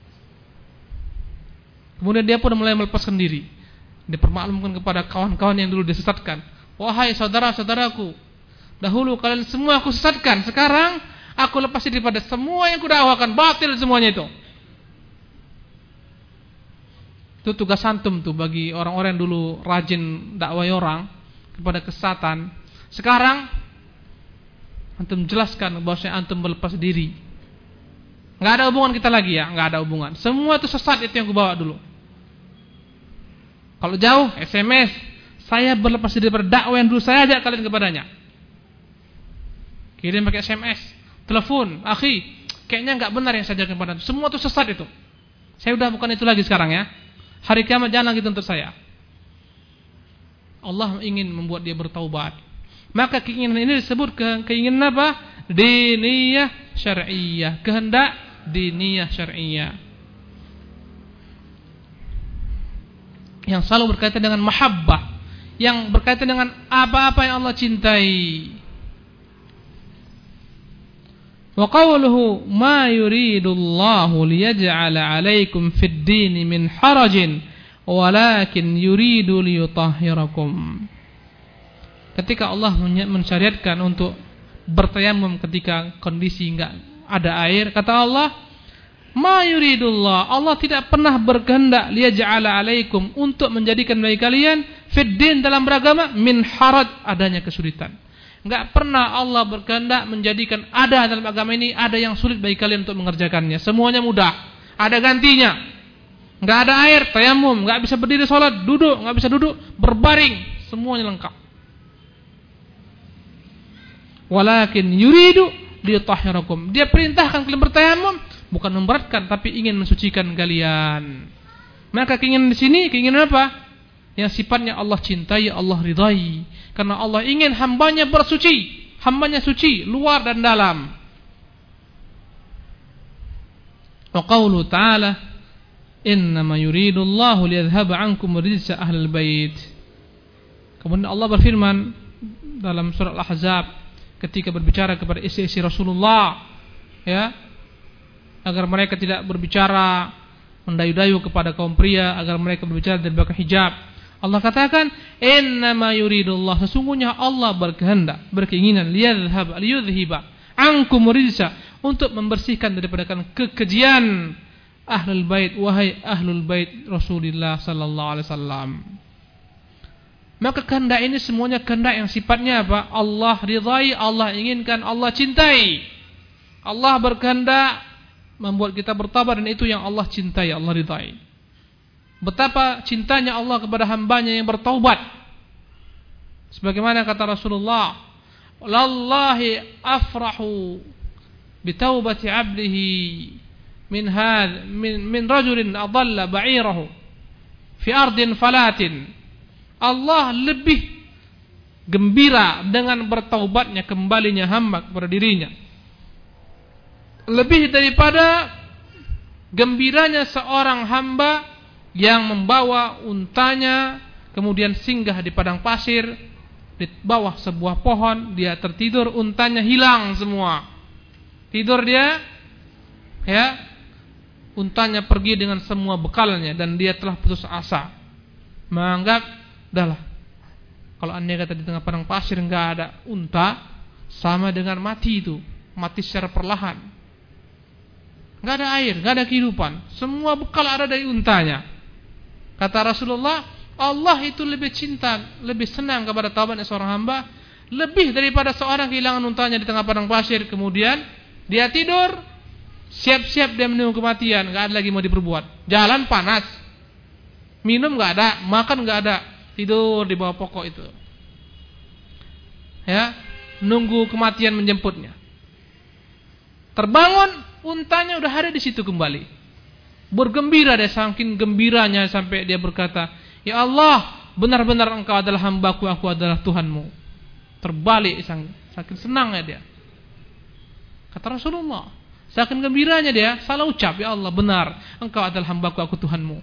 Kemudian dia pun mulai melepaskan diri. Dia permaklumkan kepada kawan-kawan yang dulu disesatkan. Wahai saudara-saudaraku, dahulu kalian semua aku sesatkan, sekarang aku lepas diri pada semua yang kudakwakan, batil semuanya itu. Itu tugas antum tuh bagi orang-orang yang dulu rajin dakwai orang kepada kesesatan. Sekarang antum jelaskan bahwasanya antum berlepas diri. Enggak ada hubungan kita lagi ya, enggak ada hubungan. Semua itu sesat, itu yang aku bawa dulu. Kalau jauh S M S, saya berlepas diri pada dakwah yang dulu saya ajak kalian kepadanya. Kirim pakai S M S, telepon, akhi, kayaknya enggak benar yang saya ajarkan kepada antum. Semua itu sesat itu. Saya udah bukan itu lagi sekarang ya. Hari kiamat jangan lagi untuk saya. Allah ingin membuat dia bertaubat. Maka keinginan ini disebut ke, keinginan apa? Diniyah syar'iyyah, kehendak diniyah syar'iyyah, yang selalu berkaitan dengan mahabbah, yang berkaitan dengan apa-apa yang Allah cintai. Wa qawluhu ma yuridullahu liyaj'ala 'alaikum fid dini min harajin walakin yuridu liyutahhirakum. Ketika Allah mensyariatkan untuk bertayamum ketika kondisi enggak ada air, kata Allah, ma yuridullah, Allah tidak pernah berkehendak liyaj'ala 'alaikum, untuk menjadikan bagi kalian fid din, dalam beragama, min haraj, adanya kesulitan. Enggak pernah Allah berkehendak menjadikan ada dalam agama ini ada yang sulit bagi kalian untuk mengerjakannya. Semuanya mudah, ada gantinya. Enggak ada air, tayamum, enggak bisa berdiri salat, duduk, enggak bisa duduk, berbaring, semuanya lengkap. Walakin yuridu liyutahhirakum, dia perintahkan kalian bertayamum, bukan memberatkan, tapi ingin mensucikan kalian. Maka keinginan di sini keinginan apa? Yang sifatnya Allah cintai, Allah ridai. Karena Allah ingin hambanya bersuci, hambanya suci luar dan dalam. Wa qaulu ta'ala, innama yuridullahu liyadhhaba 'ankum rijsa ahlil bait. Kemudian Allah berfirman dalam surah Al-Ahzab ketika berbicara kepada istri-istri Rasulullah, ya, agar mereka tidak berbicara mendayu-dayu kepada kaum pria, agar mereka berbicara dari belakang hijab. Allah katakan, innama yuridullah, sesungguhnya Allah berkehendak, berkeinginan, liyadhhab liyudhhiba ankum rijsa, untuk membersihkan daripada kekejian ahlul bait, wahai ahlul bait Rasulullah sallallahu alaihi wasallam. Maka kehendak ini semuanya kehendak yang sifatnya apa? Allah ridai, Allah inginkan, Allah cintai. Allah berkehendak membuat kita bertobat, dan itu yang Allah cintai, Allah ridai. Betapa cintanya Allah kepada hambanya yang bertaubat. Sebagaimana kata Rasulullah, lallahi afrahu bitaubati abdihi min had min, min rajulin adalla ba'irahu fi ardin falatin. Allah lebih gembira dengan bertaubatnya, kembalinya hamba kepada dirinya, lebih daripada gembiranya seorang hamba yang membawa untanya kemudian singgah di padang pasir, di bawah sebuah pohon, dia tertidur, untanya hilang semua. Tidur dia, ya, untanya pergi dengan semua bekalnya, dan dia telah putus asa, menganggap, dahlah, Kalau andai kata di tengah padang pasir enggak ada unta, sama dengan mati itu, mati secara perlahan. Enggak ada air, enggak ada kehidupan. Semua bekal ada dari untanya. Kata Rasulullah, Allah itu lebih cinta, lebih senang kepada taubatnya seorang hamba lebih daripada seorang kehilangan untanya di tengah padang pasir, kemudian dia tidur, siap-siap dia menunggu kematian, enggak ada lagi mau diperbuat. Jalan panas, minum enggak ada, makan enggak ada, tidur di bawah pokok itu. Ya, nunggu kematian menjemputnya. Terbangun, untanya udah ada di situ kembali. Bergembira dia, saking gembiranya sampai dia berkata, "Ya Allah, benar-benar Engkau adalah hambaku, aku adalah Tuhanmu." Terbalik, saking senangnya dia. Kata Rasulullah, saking gembiranya dia, salah ucap, "Ya Allah, benar Engkau adalah hambaku, aku Tuhanmu."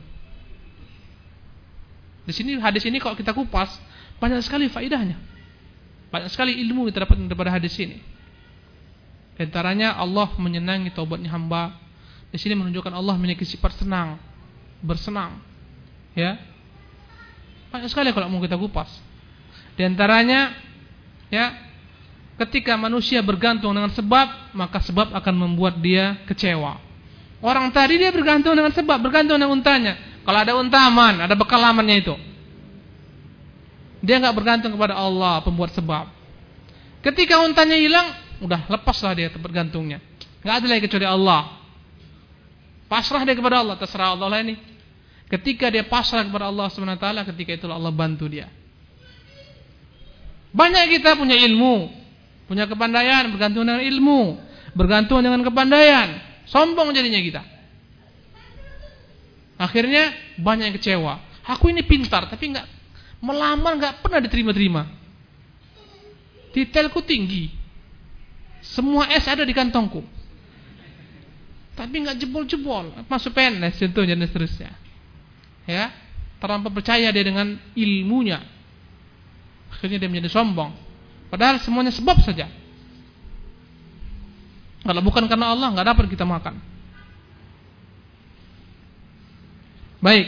Di sini hadis ini kalau kita kupas, banyak sekali faedahnya. Banyak sekali ilmu kita dapat daripada hadis ini. Di antaranya Allah menyenangi taubatnya hamba. Di sini menunjukkan Allah memiliki sifat senang, bersenang. Ya. Banyak sekali kalau mau kita kupas. Di antaranya ya, ketika manusia bergantung dengan sebab, maka sebab akan membuat dia kecewa. Orang tadi dia bergantung dengan sebab, bergantung dengan untanya. Kalau ada unta aman, ada bekal amannya itu. Dia enggak bergantung kepada Allah, pembuat sebab. Ketika untanya hilang, udah lepaslah dia bergantungnya. Enggak ada lagi kecuali Allah. Pasrah dia kepada Allah, terserah Allah lah ini. Ketika dia pasrah kepada Allah subhanahu wa taala, ketika itulah Allah bantu dia. Banyak kita punya ilmu, punya kepandaian, bergantung dengan ilmu, bergantung dengan kepandaian, sombong jadinya kita. Akhirnya banyak yang kecewa. Aku ini pintar, tapi enggak melamar, enggak pernah diterima-terima. Titelku tinggi, semua S ada di kantongku, tapi enggak jebol-jebol, masuk P N S contohnya dan seterusnya. Ya, terlampau percaya dia dengan ilmunya. Akhirnya dia menjadi sombong. Padahal semuanya sebab saja. Kalau bukan karena Allah, enggak dapat kita makan. Baik.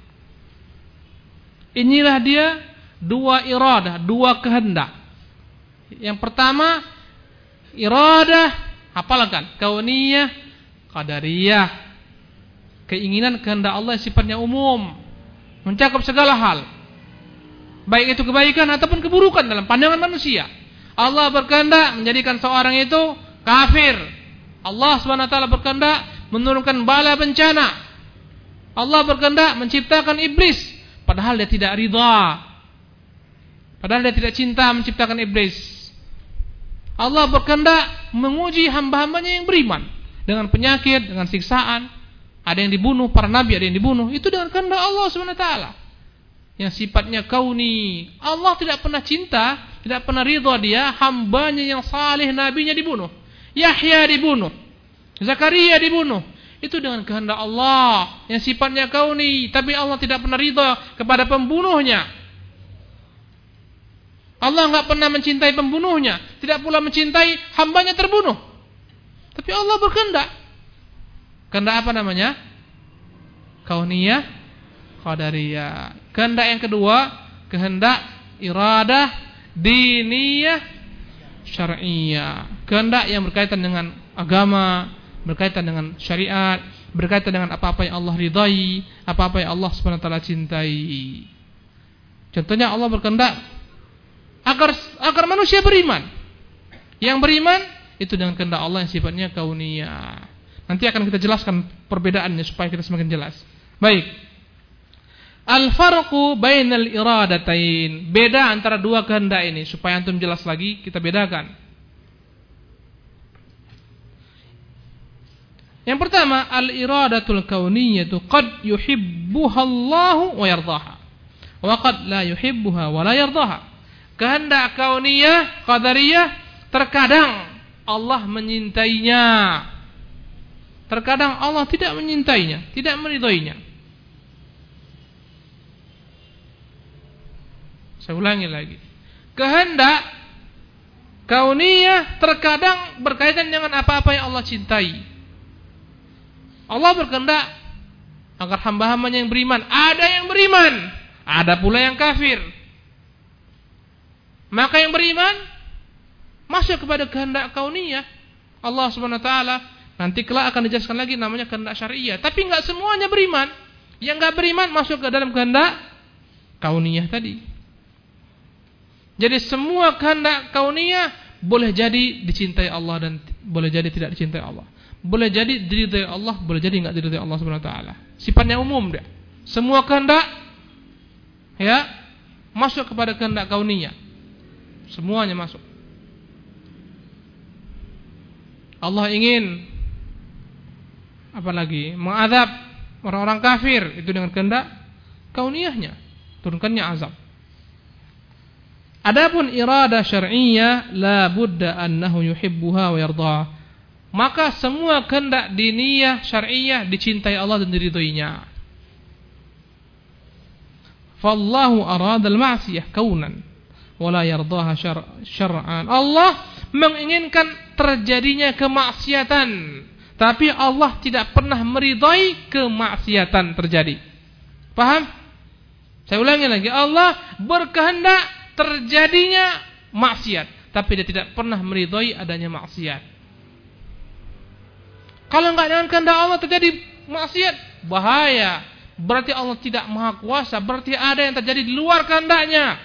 Inilah dia dua iradah, dua kehendak. Yang pertama, iradah, hafalkan, kauniyah, qadariyah. Keinginan kehendak Allah sifatnya umum, mencakup segala hal. Baik itu kebaikan ataupun keburukan dalam pandangan manusia. Allah berkehendak menjadikan seorang itu kafir. Allah subhanahu wa taala berkehendak menurunkan bala bencana. Allah berkehendak menciptakan iblis, padahal dia tidak ridha. Padahal dia tidak cinta menciptakan iblis. Allah berkehendak menguji hamba-hambanya yang beriman dengan penyakit, dengan siksaan. Ada yang dibunuh, para nabi ada yang dibunuh. Itu dengan kehendak Allah subhanahu wa taala. Yang sifatnya kauni. Allah tidak pernah cinta, tidak pernah ridha dia hambanya yang saleh, nabinya dibunuh. Yahya dibunuh, Zakaria dibunuh. Itu dengan kehendak Allah yang sifatnya kauni, tapi Allah tidak pernah ridha kepada pembunuhnya. Allah enggak pernah mencintai pembunuhnya, tidak pula mencintai hambanya terbunuh. Tapi Allah berkehendak. Kehendak apa namanya? Kauniyah, qadariyah. Kehendak yang kedua, kehendak iradah diniyah, syar'iyyah. Kehendak yang berkaitan dengan agama, berkaitan dengan syariat, berkaitan dengan apa-apa yang Allah ridai, apa-apa yang Allah subhanahu wa taala cintai. Contohnya Allah berkehendak agar agar manusia beriman. Yang beriman itu dengan kehendak Allah yang sifatnya kauniyah. Nanti akan kita jelaskan perbedaannya supaya kita semakin jelas. Baik. Al-farqu bainal iradatain. Beda antara dua kehendak ini supaya antum jelas lagi, kita bedakan. Yang pertama, al-iradatul kauniyatu qad yuhibbuha Allah wa yardaha, wa qad la yuhibbuha wa la yardaha. Kehendak kauniyah, qadariyah, terkadang Allah menyintainya, terkadang Allah tidak menyintainya, tidak meridhoinya. Saya ulangi lagi. Kehendak kauniyah terkadang berkaitan dengan apa-apa yang Allah cintai. Allah berkehendak agar hamba-hambanya yang beriman, ada yang beriman, ada pula yang kafir. Maka yang beriman masuk kepada kehendak kauniyah Allah Subhanahu wa taala. Nanti kelak akan dijelaskan lagi namanya kehendak syariah. Tapi enggak semuanya beriman. Yang enggak beriman masuk ke dalam kehendak kauniyah tadi. Jadi semua kehendak kauniyah boleh jadi dicintai Allah dan boleh jadi tidak dicintai Allah. Boleh jadi diridhai Allah, boleh jadi enggak diridhai Allah Subhanahu wa taala. Sifatnya umum dia. Semua kehendak ya masuk kepada kehendak kauniyah. Semuanya masuk. Allah ingin apalagi mengadab orang-orang kafir, itu dengan kehendak kauniyahnya, turunkannya azab. Adapun iradah syar'iyyah la budda annahu yuhibbuha wa yardaha. Maka semua kehendak diniyah syar'iyyah dicintai Allah dan diridhoinya. Fallahu arada al-ma'siyah kaunan wa la yardaha syar'an. Allah menginginkan terjadinya kemaksiatan, tapi Allah tidak pernah meridai kemaksiatan terjadi. Paham? Saya ulangi lagi, Allah berkehendak terjadinya maksiat, tapi dia tidak pernah meridai adanya maksiat. Kalau enggak dengan kehendak Allah terjadi maksiat, bahaya. Berarti Allah tidak maha kuasa, berarti ada yang terjadi di luar kehendaknya.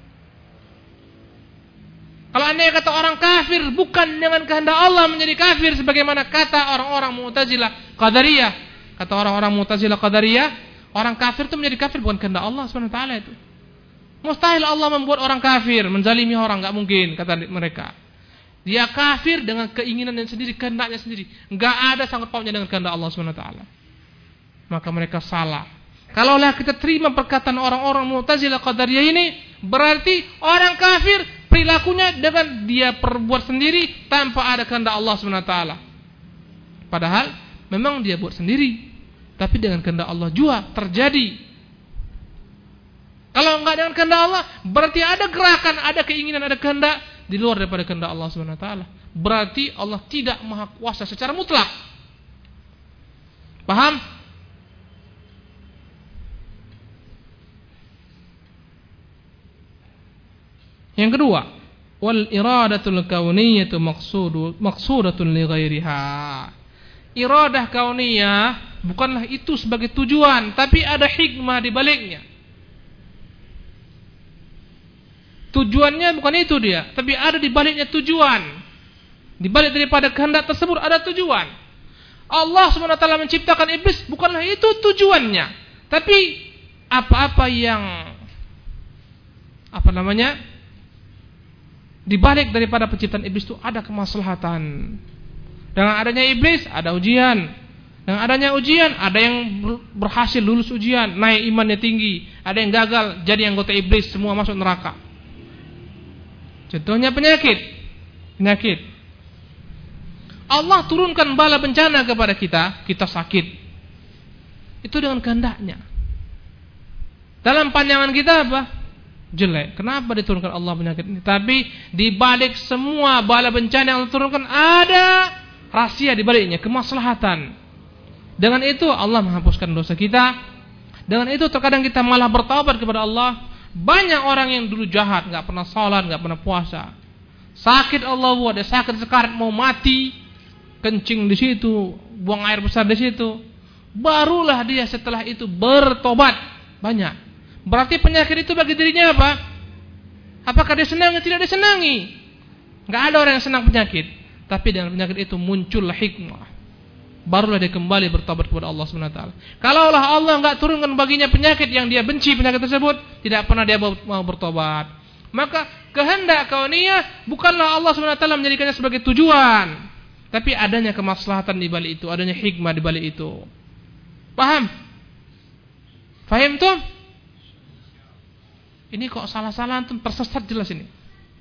Kalau anda kata orang kafir bukan dengan kehendak Allah menjadi kafir, sebagaimana kata orang-orang Mu'tazilah Qadariyah. Kata orang-orang Mu'tazilah Qadariyah, orang kafir itu menjadi kafir bukan kehendak Allah subhanahu wa taala itu. Mustahil Allah membuat orang kafir, menzalimi orang, enggak mungkin kata mereka. Dia kafir dengan keinginannya sendiri, kehendaknya sendiri. Enggak ada sangkut pautnya dengan kehendak Allah subhanahu wa taala. Maka mereka salah. Kalaulah kita terima perkataan orang-orang Mu'tazilah Qadariyah ini, berarti orang kafir perilakunya dengan dia perbuat sendiri tanpa ada kehendak Allah subhanahu wa taala. Padahal memang dia buat sendiri, tapi dengan kehendak Allah juga terjadi. Kalau enggak dengan kehendak Allah, berarti ada gerakan, ada keinginan, ada kehendak di luar daripada kehendak Allah subhanahu wa taala. Berarti Allah tidak maha kuasa secara mutlak. Paham? Yang kedua, wal iradatul kauniyatu maqsudu maqsudatun li ghairiha. Iradah kauniyah bukanlah itu sebagai tujuan, tapi ada hikmah di baliknya. Tujuannya bukan itu dia, tapi ada di baliknya tujuan. Di balik daripada kehendak tersebut ada tujuan. Allah subhanahu wa taala menciptakan iblis bukanlah itu tujuannya, tapi apa-apa yang apa namanya? Di balik daripada penciptaan iblis itu ada kemaslahatan. Dengan adanya iblis ada ujian. Dengan adanya ujian ada yang berhasil lulus ujian, naik imannya tinggi. Ada yang gagal jadi anggota iblis, semua masuk neraka. Contohnya penyakit. Penyakit. Allah turunkan bala bencana kepada kita, kita sakit. Itu dengan kehendaknya. Dalam pandangan kita apa? Jelek. Kenapa diturunkan Allah penyakit ini? Tapi di balik semua bala bencana yang diturunkan ada rahasia di baliknya, kemaslahatan. Dengan itu Allah menghapuskan dosa kita. Dengan itu terkadang kita malah bertaubat kepada Allah. Banyak orang yang dulu jahat, enggak pernah salat, enggak pernah puasa. Sakit Allah buat, dia sakit sekarat mau mati, kencing di situ, buang air besar di situ. Barulah dia setelah itu bertobat. Banyak. Berarti penyakit itu bagi dirinya apa? Apakah dia senang? Tidak disenangi. Enggak ada orang yang senang penyakit. Tapi dengan penyakit itu muncullah hikmah. Barulah dia kembali bertobat kepada Allah subhanahu wa taala. Kalaulah Allah enggak turunkan baginya penyakit yang dia benci penyakit tersebut, tidak pernah dia mau bertobat. Maka kehendak kauniyah bukanlah Allah subhanahu wa taala menjadikannya sebagai tujuan, tapi adanya kemaslahatan di balik itu, adanya hikmah di balik itu. Paham? Faham tuh? Ini kok salah-salah antum, tersesat jelas ini.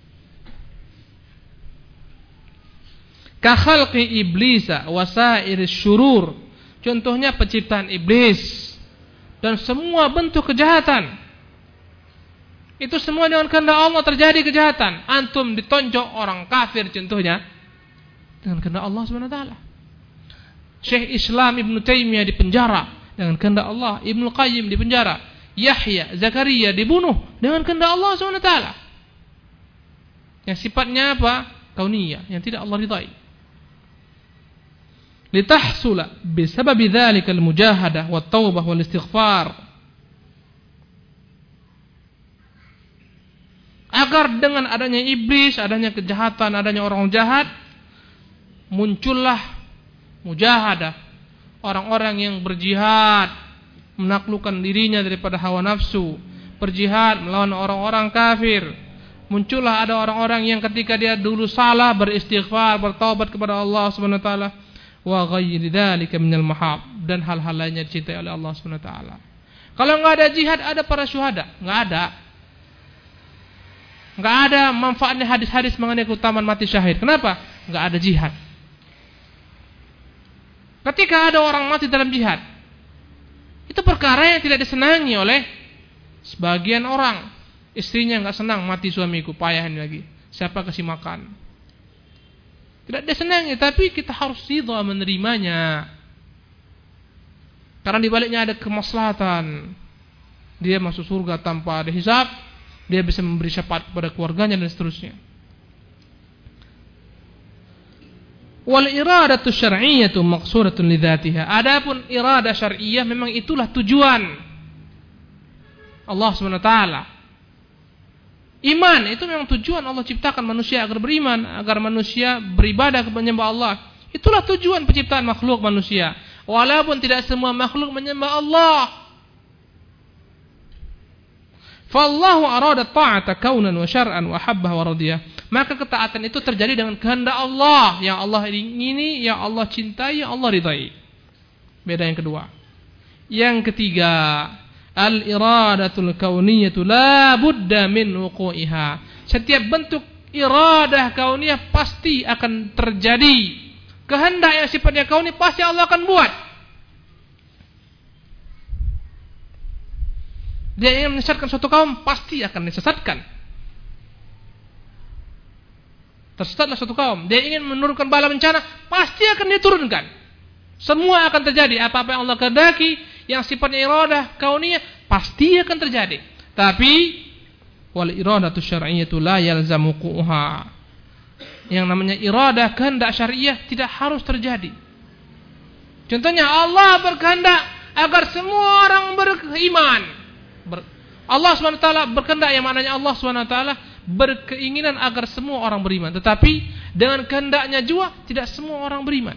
Ka khalqi iblisa wa sa'iris syurur. Contohnya penciptaan iblis dan semua bentuk kejahatan. Itu semua dengan kehendak Allah terjadi kejahatan. Antum ditonjok orang kafir contohnya dengan kehendak Allah subhanahu wa taala. Syekh Islam Ibnu Taimiyah dipenjara dengan kehendak Allah. Ibnu Qayyim dipenjara. Yahya, Zakaria dibunuh dengan kehendak Allah subhanahu wa taala. yang sifatnya apa? Kauniyah, yang tidak Allah ridai. Litahsula bisababi dzalika al-mujahadah wat taubah wal istighfar. Agar dengan adanya iblis, adanya kejahatan, adanya orang jahat, muncullah mujahadah, orang-orang yang berjihad menaklukkan dirinya daripada hawa nafsu, berjihad melawan orang-orang kafir. Muncullah ada orang-orang yang ketika dia dulu salah beristighfar, bertaubat kepada Allah Subhanahu wa taala, wa ghairi dzalika minal mahab, dan hal-hal lainnya dicintai oleh Allah Subhanahu wa taala. Kalau enggak ada jihad, ada para syuhada? Enggak ada. Enggak ada manfaatnya hadis-hadis mengenai keutamaan mati syahid. Kenapa? Enggak ada jihad. Ketika ada orang mati dalam jihad, itu perkara yang tidak disenangi oleh sebagian orang. Istrinya enggak senang, mati suamiku, payah ini lagi. Siapa kasih makan? Tidak disenangi, tapi kita harus ridha menerimanya. Karena di baliknya ada kemaslahatan. Dia masuk surga tanpa ada hisab, dia bisa memberi syafaat kepada keluarganya dan seterusnya. Wal iradatu syar'iyyatu maqsuratun li dzatiha. Adapun iradah syar'iyyah memang itulah tujuan Allah Subhanahu wa taala. Iman itu memang tujuan Allah ciptakan manusia agar beriman, agar manusia beribadah kepada menyembah Allah. Itulah tujuan penciptaan makhluk manusia. Walaupun tidak semua makhluk menyembah Allah. Fallahu arada ta'ata kaunan wa syar'an wa habbah wa radiyah. Maka ketaatan itu terjadi dengan kehendak Allah, yang Allah ingini, yang Allah cintai, yang Allah ridai. Beda yang kedua. Yang ketiga, al-iradatul kauniyatu la budda min wuqu'iha. Setiap bentuk iradah kauniyah pasti akan terjadi. Kehendak yang sifatnya kauni pasti Allah akan buat. Dia ingin menyesatkan suatu kaum, pasti akan disesatkan. Tersesatlah suatu kaum. Dia ingin menurunkan bala bencana, pasti akan diturunkan. Semua akan terjadi. Apa-apa yang Allah kehendaki, yang sifatnya iradah kauniyah, pasti akan terjadi. Tapi wal iradatu syar'iyyatu la yalzamu wuqu'uha. Yang namanya iradah kehendak syariah tidak harus terjadi. Contohnya Allah berkehendak agar semua orang beriman. Ber- Allah subhanahu wa taala berkehendak, yang maknanya Allah subhanahu wa taala berkeinginan agar semua orang beriman. Tetapi dengan kehendaknya juga tidak semua orang beriman.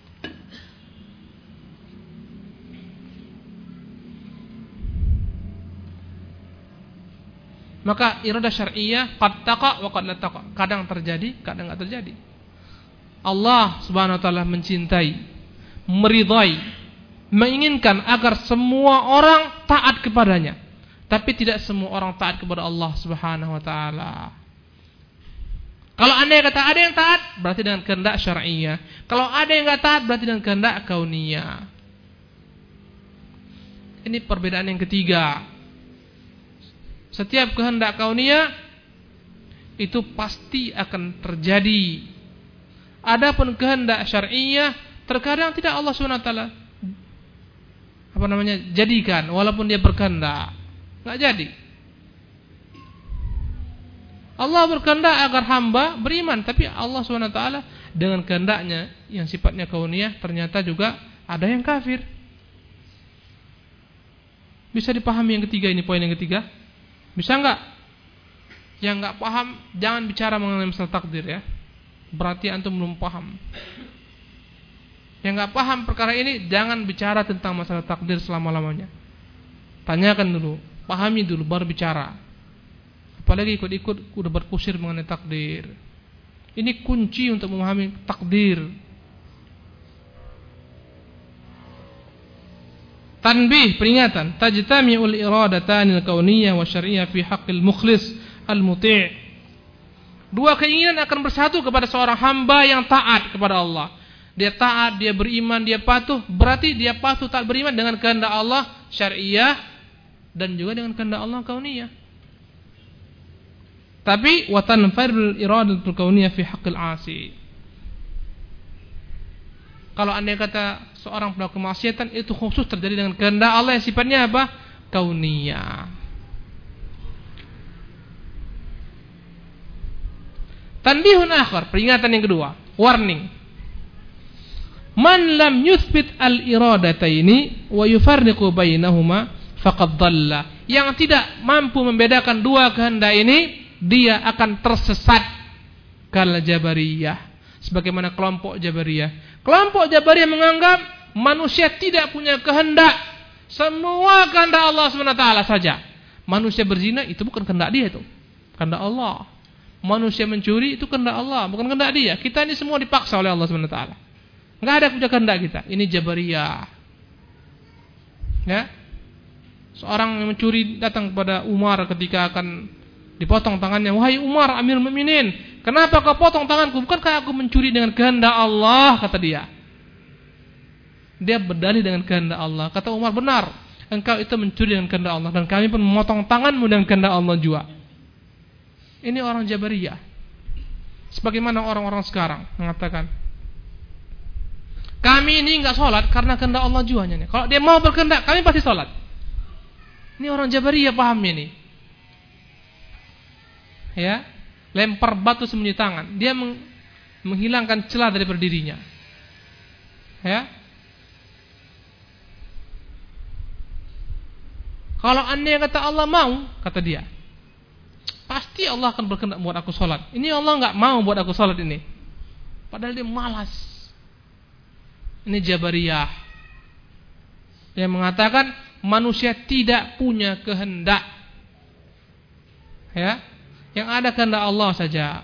Maka iradah syar'iyyah qad taqa wa qad la taqa. Kadang terjadi, kadang enggak terjadi. Allah Subhanahu wa taala mencintai, meridai, menginginkan agar semua orang taat kepadanya. Tapi tidak semua orang taat kepada Allah Subhanahu wa taala. Kalau andai kata ada yang taat, berarti dengan kehendak syar'iyyah. Kalau ada yang enggak taat, berarti dengan kehendak kauniyah. Ini perbedaan yang ketiga. Setiap kehendak kauniyah itu pasti akan terjadi. Adapun kehendak syar'iyyah terkadang tidak Allah subhanahu wa taala apa namanya jadikan, walaupun dia berkehendak, enggak jadi. Allah berkehendak agar hamba beriman, tapi Allah subhanahu wa taala dengan kehendaknya yang sifatnya kauniyah ternyata juga ada yang kafir. Bisa dipahami yang ketiga ini, poin yang ketiga? Bisa enggak? Yang enggak paham jangan bicara mengenai masalah takdir ya. Berarti antum belum paham. Yang enggak paham perkara ini jangan bicara tentang masalah takdir selama-lamanya. Tanyakan dulu, pahami dulu baru bicara. Apalagi ikut-ikut udah berkusir mengenai takdir. Ini kunci untuk memahami takdir. Tanbih, peringatan, tajtami'ul iradatanil kauniyah wa syar'iyyah fi haqqil mukhlis al-muti'. Dua keinginan akan bersatu kepada seorang hamba yang taat kepada Allah. Dia taat, dia beriman, dia patuh. Berarti dia patuh taat beriman dengan kehendak Allah syar'iyyah dan juga dengan kehendak Allah kauniyah. Tapi wa tanfarul iradatul kauniyah fi haqqil 'asi. Kalau andai kata seorang pelaku kemaksiatan itu khusus terjadi dengan kehendak Allah yang sifatnya apa? Kauniyah. Tanbihun akhar, peringatan yang kedua, warning. Man lam yuthbit al-iradataini wa yufarriqu bainahuma faqad dhalla. Yang tidak mampu membedakan dua kehendak ini, dia akan tersesat. Kal Jabariyah, sebagaimana kelompok Jabariyah. Kelompok Jabariyah menganggap manusia tidak punya kehendak, semua kehendak Allah subhanahu wa taala saja. Manusia berzina itu bukan kehendak dia, itu kehendak Allah. Manusia mencuri itu kehendak Allah, bukan kehendak dia. Kita ini semua dipaksa oleh Allah subhanahu wa taala. Enggak ada punya kehendak kita. Ini Jabariyah. Ya. Seorang yang mencuri datang kepada Umar ketika akan dipotong tangannya. Wahai Umar, Amirul Mukminin, kenapa kau potong tanganku? Bukankah aku mencuri dengan kehendak Allah, kata dia. Dia berdalih dengan kehendak Allah. Kata Umar, benar, engkau itu mencuri dengan kehendak Allah, dan kami pun memotong tanganmu dengan kehendak Allah juga. Ini orang Jabariyah. Sebagaimana orang-orang sekarang mengatakan, kami ini enggak sholat karena kehendak Allah juga. Kalau dia mau berkehendak, kami pasti sholat. Ini orang Jabariyah pahamnya nih. Ya, lempar batu sembunyi tangan. Dia meng, menghilangkan celah dari dirinya. Ya. Kalau anda yang kata Allah mau, kata dia, pasti Allah akan berkehendak buat aku sholat. Ini Allah enggak mau buat aku sholat ini. Padahal dia malas. Ini Jabariyah yang mengatakan manusia tidak punya kehendak. Ya, yang ada kehendak Allah saja.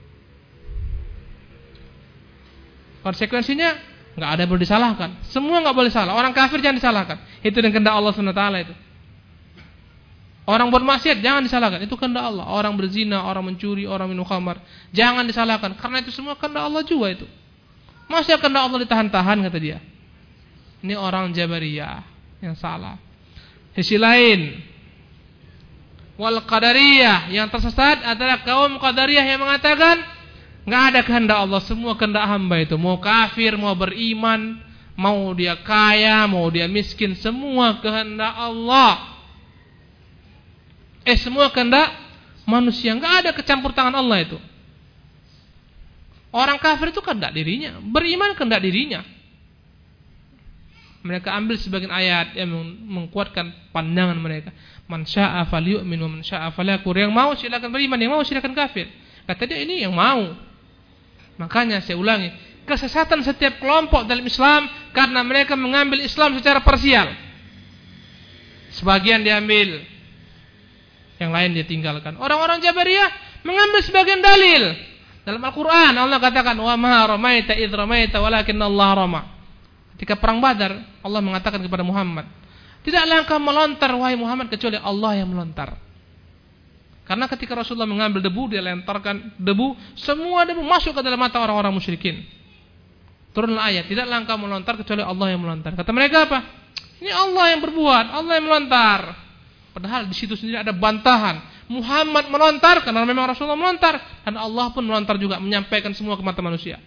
Konsekuensinya enggak ada yang boleh disalahkan. Semua enggak boleh salah. Orang kafir jangan disalahkan. Itu dengan kehendak Allah subhanahu wa taala itu. Orang buat maksiat jangan disalahkan, itu kehendak Allah. Orang berzina, orang mencuri, orang minum khamar, jangan disalahkan, karena itu semua kehendak Allah juga itu. Masa kehendak Allah ditahan-tahan, kata dia. Ini orang Jabariyah yang salah. Sisi lain, wal Qadariyah, yang tersesat adalah kaum Qadariyah yang mengatakan enggak ada kehendak Allah, semua kehendak hamba itu. Mau kafir, mau beriman, mau dia kaya, mau dia miskin, semua kehendak Allah. Eh semua kehendak manusia, enggak ada kecampur tangan Allah itu. Orang kafir itu kehendak dirinya, beriman kehendak dirinya. Mereka ambil sebagian ayat yang menguatkan pandangan mereka. Man syaa'a falyu'min wa man syaa'a falyakfur. Yang mau silakan beriman, yang mau silakan kafir. Kata dia ini yang mau. Makanya saya ulangi, kesesatan setiap kelompok dalam Islam karena mereka mengambil Islam secara parsial. Sebagian diambil, yang lain dia tinggalkan. Orang-orang Jabariyah mengambil sebagian dalil. Dalam Al-Quran Allah katakan, wa ma ramaita idh ramaita walakinna Allah rama. Ketika perang Badar, Allah mengatakan kepada Muhammad, tidaklah engkau melontar wahai Muhammad kecuali Allah yang melontar. Karena ketika Rasulullah mengambil debu, dia lentarkan debu, semua debu masuk ke dalam mata orang-orang musyrikin. Turunlah ayat, tidaklah engkau melontar kecuali Allah yang melontar. Kata mereka apa? Ini Allah yang berbuat, Allah yang melontar. Padahal di situ sendiri ada bantahan. Muhammad melontar karena memang Rasulullah melontar, dan Allah pun melontar juga, menyampaikan semua ke mata manusia.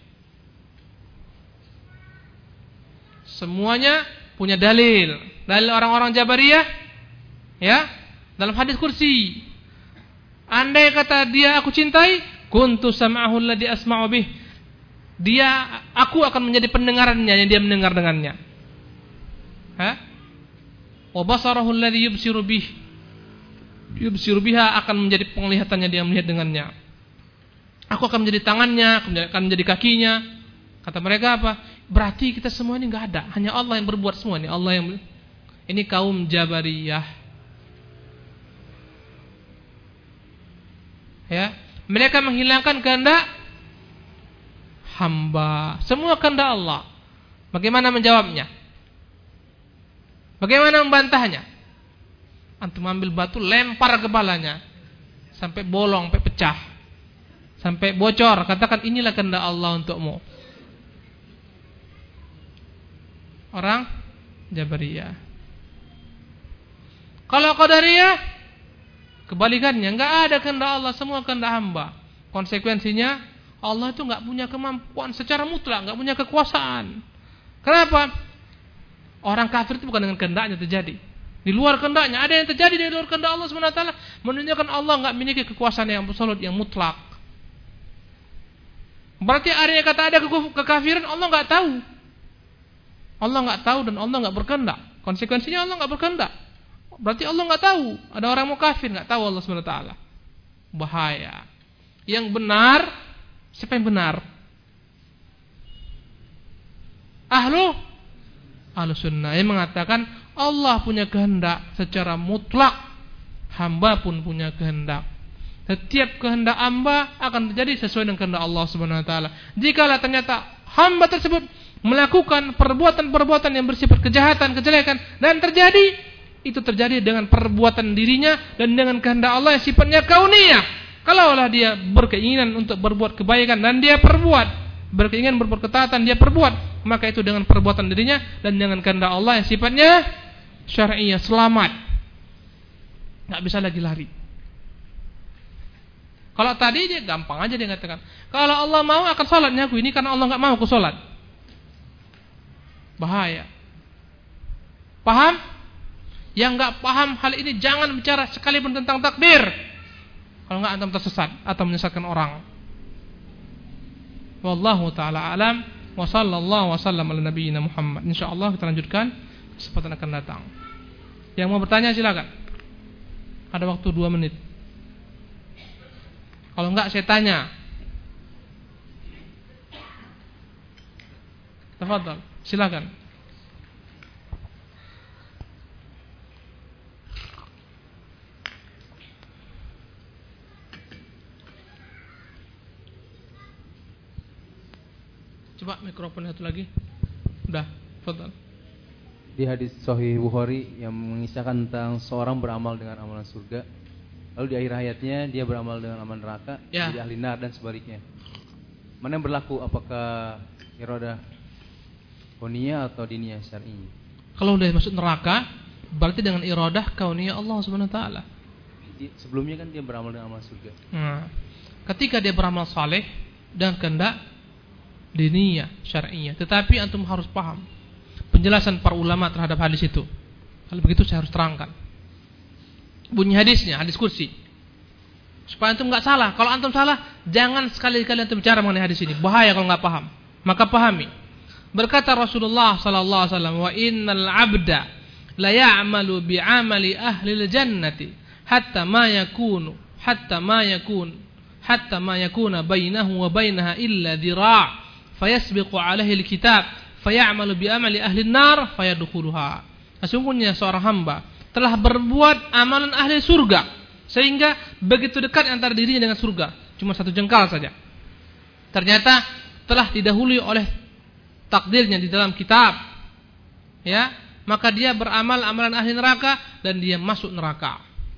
Semuanya punya dalil. Dalil orang-orang Jabariyah, ya, dalam hadis kursi. Andai kata dia aku cintai, kuntu sam'ahu alladhi asma'u bih. Dia, aku akan menjadi pendengarannya yang dia mendengar dengannya. Hah? Wa basarahu alladhi yubsiru bih. Yubsiru biha, akan menjadi penglihatannya dia melihat dengannya. Aku akan menjadi tangannya, akan menjadi kakinya. Kata mereka apa? Berarti kita semua ini enggak ada, hanya Allah yang berbuat semua ini. Allah yang ini kaum Jabariyah. Ya, mereka menghilangkan kehendak hamba, semua kehendak Allah. Bagaimana menjawabnya? Bagaimana membantahnya? Antum ambil batu, lempar kepalanya sampai bolong, sampai pecah, sampai bocor. Katakan inilah kehendak Allah untukmu. Orang Jabariyah. Kalau Qadariyah, kebalikannya, enggak ada kehendak Allah, semua kehendak hamba. Konsekuensinya Allah itu enggak punya kemampuan secara mutlak, enggak punya kekuasaan. Kenapa? Orang kafir itu bukan dengan kehendaknya terjadi. Di luar kehendaknya, ada yang terjadi di luar kehendak Allah subhanahu wa taala, menunjukkan Allah enggak memiliki kekuasaan yang absolut, yang mutlak. Berarti artinya kata ada kekafiran Allah nggak tahu. Allah nggak tahu dan Allah nggak berkehendak. Konsekuensinya Allah nggak berkehendak. Berarti Allah nggak tahu ada orang mau kafir, nggak tahu Allah subhanahu wa taala. Bahaya. Yang benar, siapa yang benar? Ahlu Ahlu sunnah yang mengatakan Allah punya kehendak secara mutlak, hamba pun punya kehendak. Setiap kehendak hamba akan terjadi sesuai dengan kehendak Allah subhanahu wa taala. Jikalau ternyata hamba tersebut melakukan perbuatan-perbuatan yang bersifat kejahatan, kejelekan, dan terjadi, itu terjadi dengan perbuatan dirinya dan dengan kehendak Allah yang sifatnya kauniyah. Kalaulah dia berkeinginan untuk berbuat kebaikan dan dia perbuat, berkeinginan berbuat ketaatan dia perbuat, maka itu dengan perbuatan dirinya dan dengan kehendak Allah yang sifatnya syar'iyah, selamat. Enggak bisa lagi lari. Kalau tadi dia gampang aja dia katakan, kalau Allah mau akan salatnya aku ini karena Allah enggak mau aku salat. Bahaya. Paham? Yang enggak paham hal ini jangan bicara sekalipun tentang takdir. Kalau enggak antum tersesat atau menyesatkan orang. Wallahu taala alam wa sallallahu wasallam ala nabiyyina Muhammad. Insyaallah kita lanjutkan kesempatan akan datang. Yang mau bertanya silakan. Ada waktu dua menit. Kalau enggak saya tanya. Tafadhal, silakan. Coba mikrofon satu lagi. Udah, tafadhal. Di hadis Sahih Bukhari yang mengisahkan tentang seorang beramal dengan amalan surga, lalu di akhir hayatnya dia beramal dengan amalan neraka, ya, jadi ahli nar dan sebaliknya. Mana yang berlaku? Apakah iradah kauniyah atau diniyah syar'i? Kalau udah masuk neraka, berarti dengan iradah kauniyah Allah Subhanahu wa taala. Sebelumnya kan dia beramal dengan amalan surga. Nah, ketika dia beramal saleh dan kehendak diniyah syar'iyah. Tetapi antum harus paham penjelasan para ulama terhadap hadis itu. Kalau begitu saya harus terangkan bunyi hadisnya, hadis kursi, supaya antum nggak salah. Kalau antum salah, jangan sekali-kali antum bicara mengenai hadis ini. Bahaya kalau nggak paham. Maka pahami. Berkata Rasulullah sallallahu alaihi wasallam, "Wa innal 'abda la ya'malu bi'amali ahli al-jannati hatta ma yakunu hatta ma yakun hatta ma yakuna bainahu wa bainaha illa dhira'." Fayasbiqu alaihi alkitab fayamalu bi'amali ahli an-nar fayadkhuluha. Sesungguhnya seorang hamba telah berbuat amalan ahli surga sehingga begitu dekat antara dirinya dengan surga, cuma satu jengkal saja. Ternyata telah didahului oleh takdirnya di dalam kitab. Ya, maka dia beramal amalan ahli neraka dan dia masuk neraka.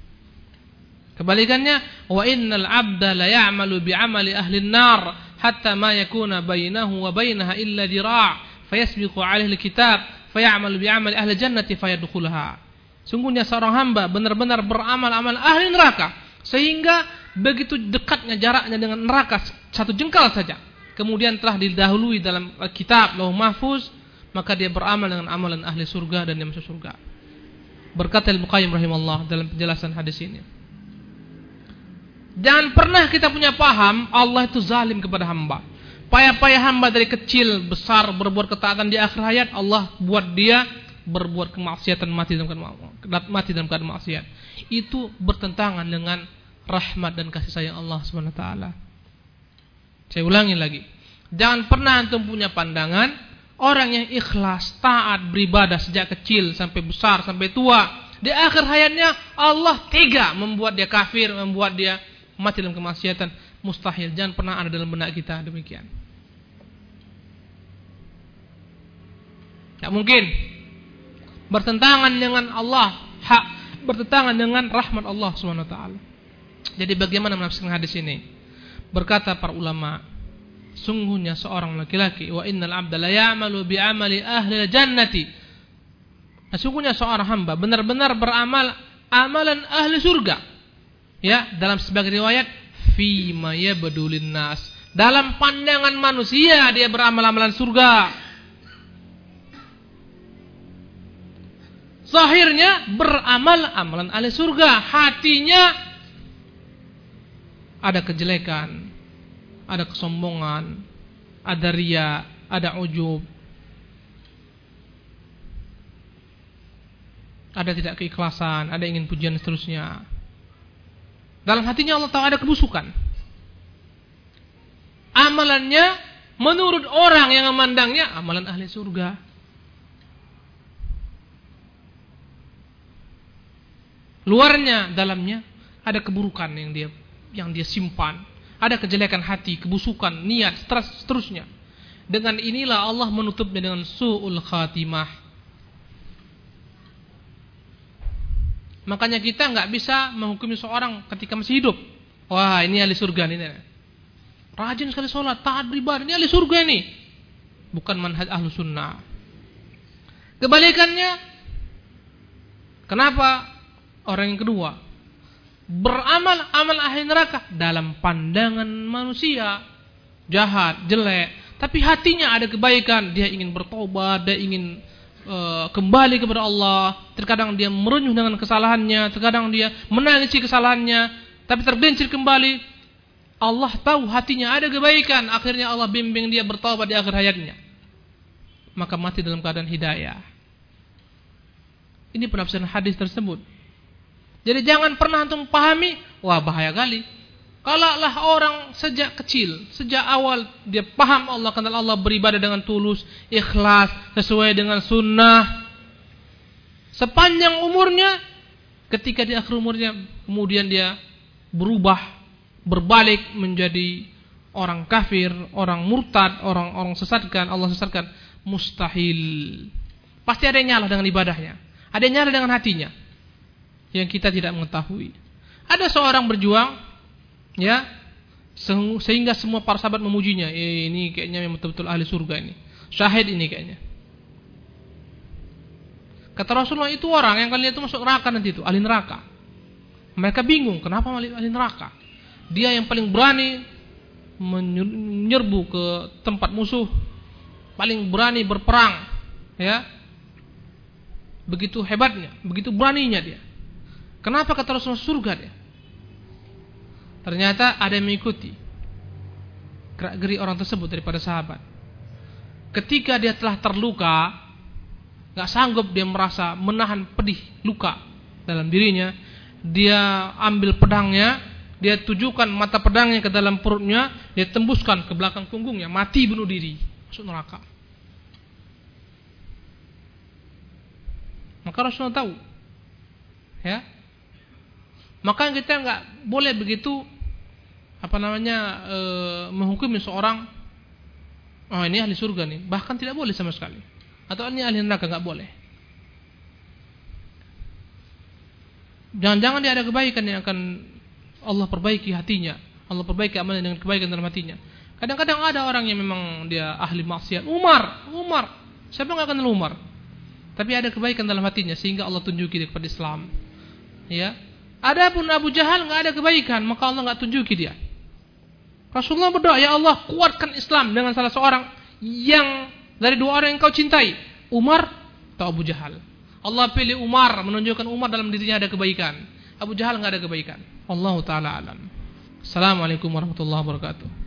Kebalikannya, wa innal 'abda la ya'malu bi'amali ahli an-nar hatta ma yakuna bainahu wa bainaha illa dhira' fayasbiqu 'alaihi al-kitab fayamalu bi'amali ahli jannati fayadkhulaha. Sungguhnya seorang hamba benar-benar beramal amal ahli neraka sehingga begitu dekatnya jaraknya dengan neraka satu jengkal saja. Kemudian telah didahului dalam kitab Lauh Mahfuz, maka dia beramal dengan amalan ahli surga dan dia masuk surga. Berkata Ibnu Qayyim rahimahullah dalam penjelasan hadis ini, jangan pernah kita punya paham Allah itu zalim kepada hamba. Payah-payah hamba dari kecil besar berbuat ketaatan, di akhir hayat Allah buat dia berbuat kemaksiatan, mati dalam keadaan mati dalam keadaan maksiat. Itu bertentangan dengan rahmat dan kasih sayang Allah Subhanahu wa taala. Saya ulangi lagi. Jangan pernah antum punya pandangan orang yang ikhlas, taat, beribadah sejak kecil sampai besar sampai tua, di akhir hayatnya Allah tega membuat dia kafir, membuat dia mati dalam kemaksiatan. Mustahil, jangan pernah ada dalam benak kita demikian. Tak mungkin. Bertentangan dengan Allah, hak bertentangan dengan rahmat Allah Subhanahu wa taala. Jadi bagaimana menafsirkan hadis ini? Berkata para ulama, sungguhnya seorang laki-laki, wa innal 'abda la ya'malu bi'amali ahli jannati. Sesungguhnya seorang hamba benar-benar beramal amalan ahli surga. Ya, dalam sebagai riwayat fi ma yabdulin nas, dalam pandangan manusia dia beramal amalan surga. Zahirnya beramal amalan ahli surga, hatinya ada kejelekan, ada kesombongan, ada riya, ada ujub, ada tidak keikhlasan, ada ingin pujian seterusnya. Dalam hatinya Allah tahu ada kebusukan. Amalannya menurut orang yang memandangnya amalan ahli surga. Luarnya, dalamnya ada keburukan yang dia yang dia simpan. Ada kejelekan hati, kebusukan, niat, stres, seterusnya. Dengan inilah Allah menutupnya dengan su'ul khatimah. Makanya kita nggak bisa menghukumi seorang ketika masih hidup. Wah, ini ahli surga ini. Rajin sekali sholat, taat beribadah, ini ahli surga ini. Bukan manhaj ahlu sunnah. Kebalikannya, kenapa orang yang kedua beramal amal ahli neraka dalam pandangan manusia jahat, jelek, tapi hatinya ada kebaikan, dia ingin bertobat, dia ingin uh, kembali kepada Allah. Terkadang dia merenyuh dengan kesalahannya, terkadang dia menangisi kesalahannya, tapi tergelincir kembali. Allah tahu hatinya ada kebaikan, akhirnya Allah bimbing dia bertobat di akhir hayatnya, maka mati dalam keadaan hidayah. Ini penafsiran hadis tersebut. Jadi jangan pernah antum pahami, wah bahaya kali. Kalaulah orang sejak kecil, sejak awal dia paham Allah, kenal Allah, beribadah dengan tulus, ikhlas, sesuai dengan sunnah, sepanjang umurnya, ketika di akhir umurnya kemudian dia berubah, berbalik menjadi orang kafir, orang murtad, orang-orang sesatkan, Allah sesatkan, mustahil. Pasti ada yang nyalah dengan ibadahnya, ada yang nyalah dengan hatinya, yang kita tidak mengetahui. Ada seorang berjuang, ya, sehingga semua para sahabat memujinya. Eh, ini kayaknya memang betul-betul ahli surga ini. Syahid ini kayaknya. Kata Rasulullah, itu orang yang kalian itu masuk neraka nanti itu, ahli neraka. Mereka bingung, kenapa ahli neraka? Dia yang paling berani menyerbu ke tempat musuh, paling berani berperang, ya. Begitu hebatnya, begitu beraninya dia. Kenapa kata Rasulullah surga dia? Ternyata ada yang mengikuti gerak-geri orang tersebut daripada sahabat. Ketika dia telah terluka, gak sanggup dia merasa menahan pedih luka dalam dirinya, dia ambil pedangnya, dia tujukan mata pedangnya ke dalam perutnya, dia tembuskan ke belakang punggungnya, mati bunuh diri, masuk neraka. Maka Rasulullah tahu, ya. Maka kita nggak boleh begitu apa namanya e, menghukumi seorang, oh ini ahli surga nih, bahkan tidak boleh sama sekali. Atau ini ahli neraka, nggak boleh. Jangan-jangan dia ada kebaikan yang akan Allah perbaiki hatinya, Allah perbaiki amalnya dengan kebaikan dalam hatinya. Kadang-kadang ada orang yang memang dia ahli maksiat, Umar, Umar, siapa nggak kenal Umar? Tapi ada kebaikan dalam hatinya sehingga Allah tunjuki dia kepada Islam, ya. Adapun Abu Jahal nggak ada kebaikan, maka Allah nggak tunjuki dia. Rasulullah berdoa, ya Allah kuatkan Islam dengan salah seorang yang dari dua orang yang kau cintai, Umar atau Abu Jahal. Allah pilih Umar, menunjukkan Umar dalam dirinya ada kebaikan. Abu Jahal nggak ada kebaikan. Allahu taala alam. Assalamualaikum warahmatullahi wabarakatuh.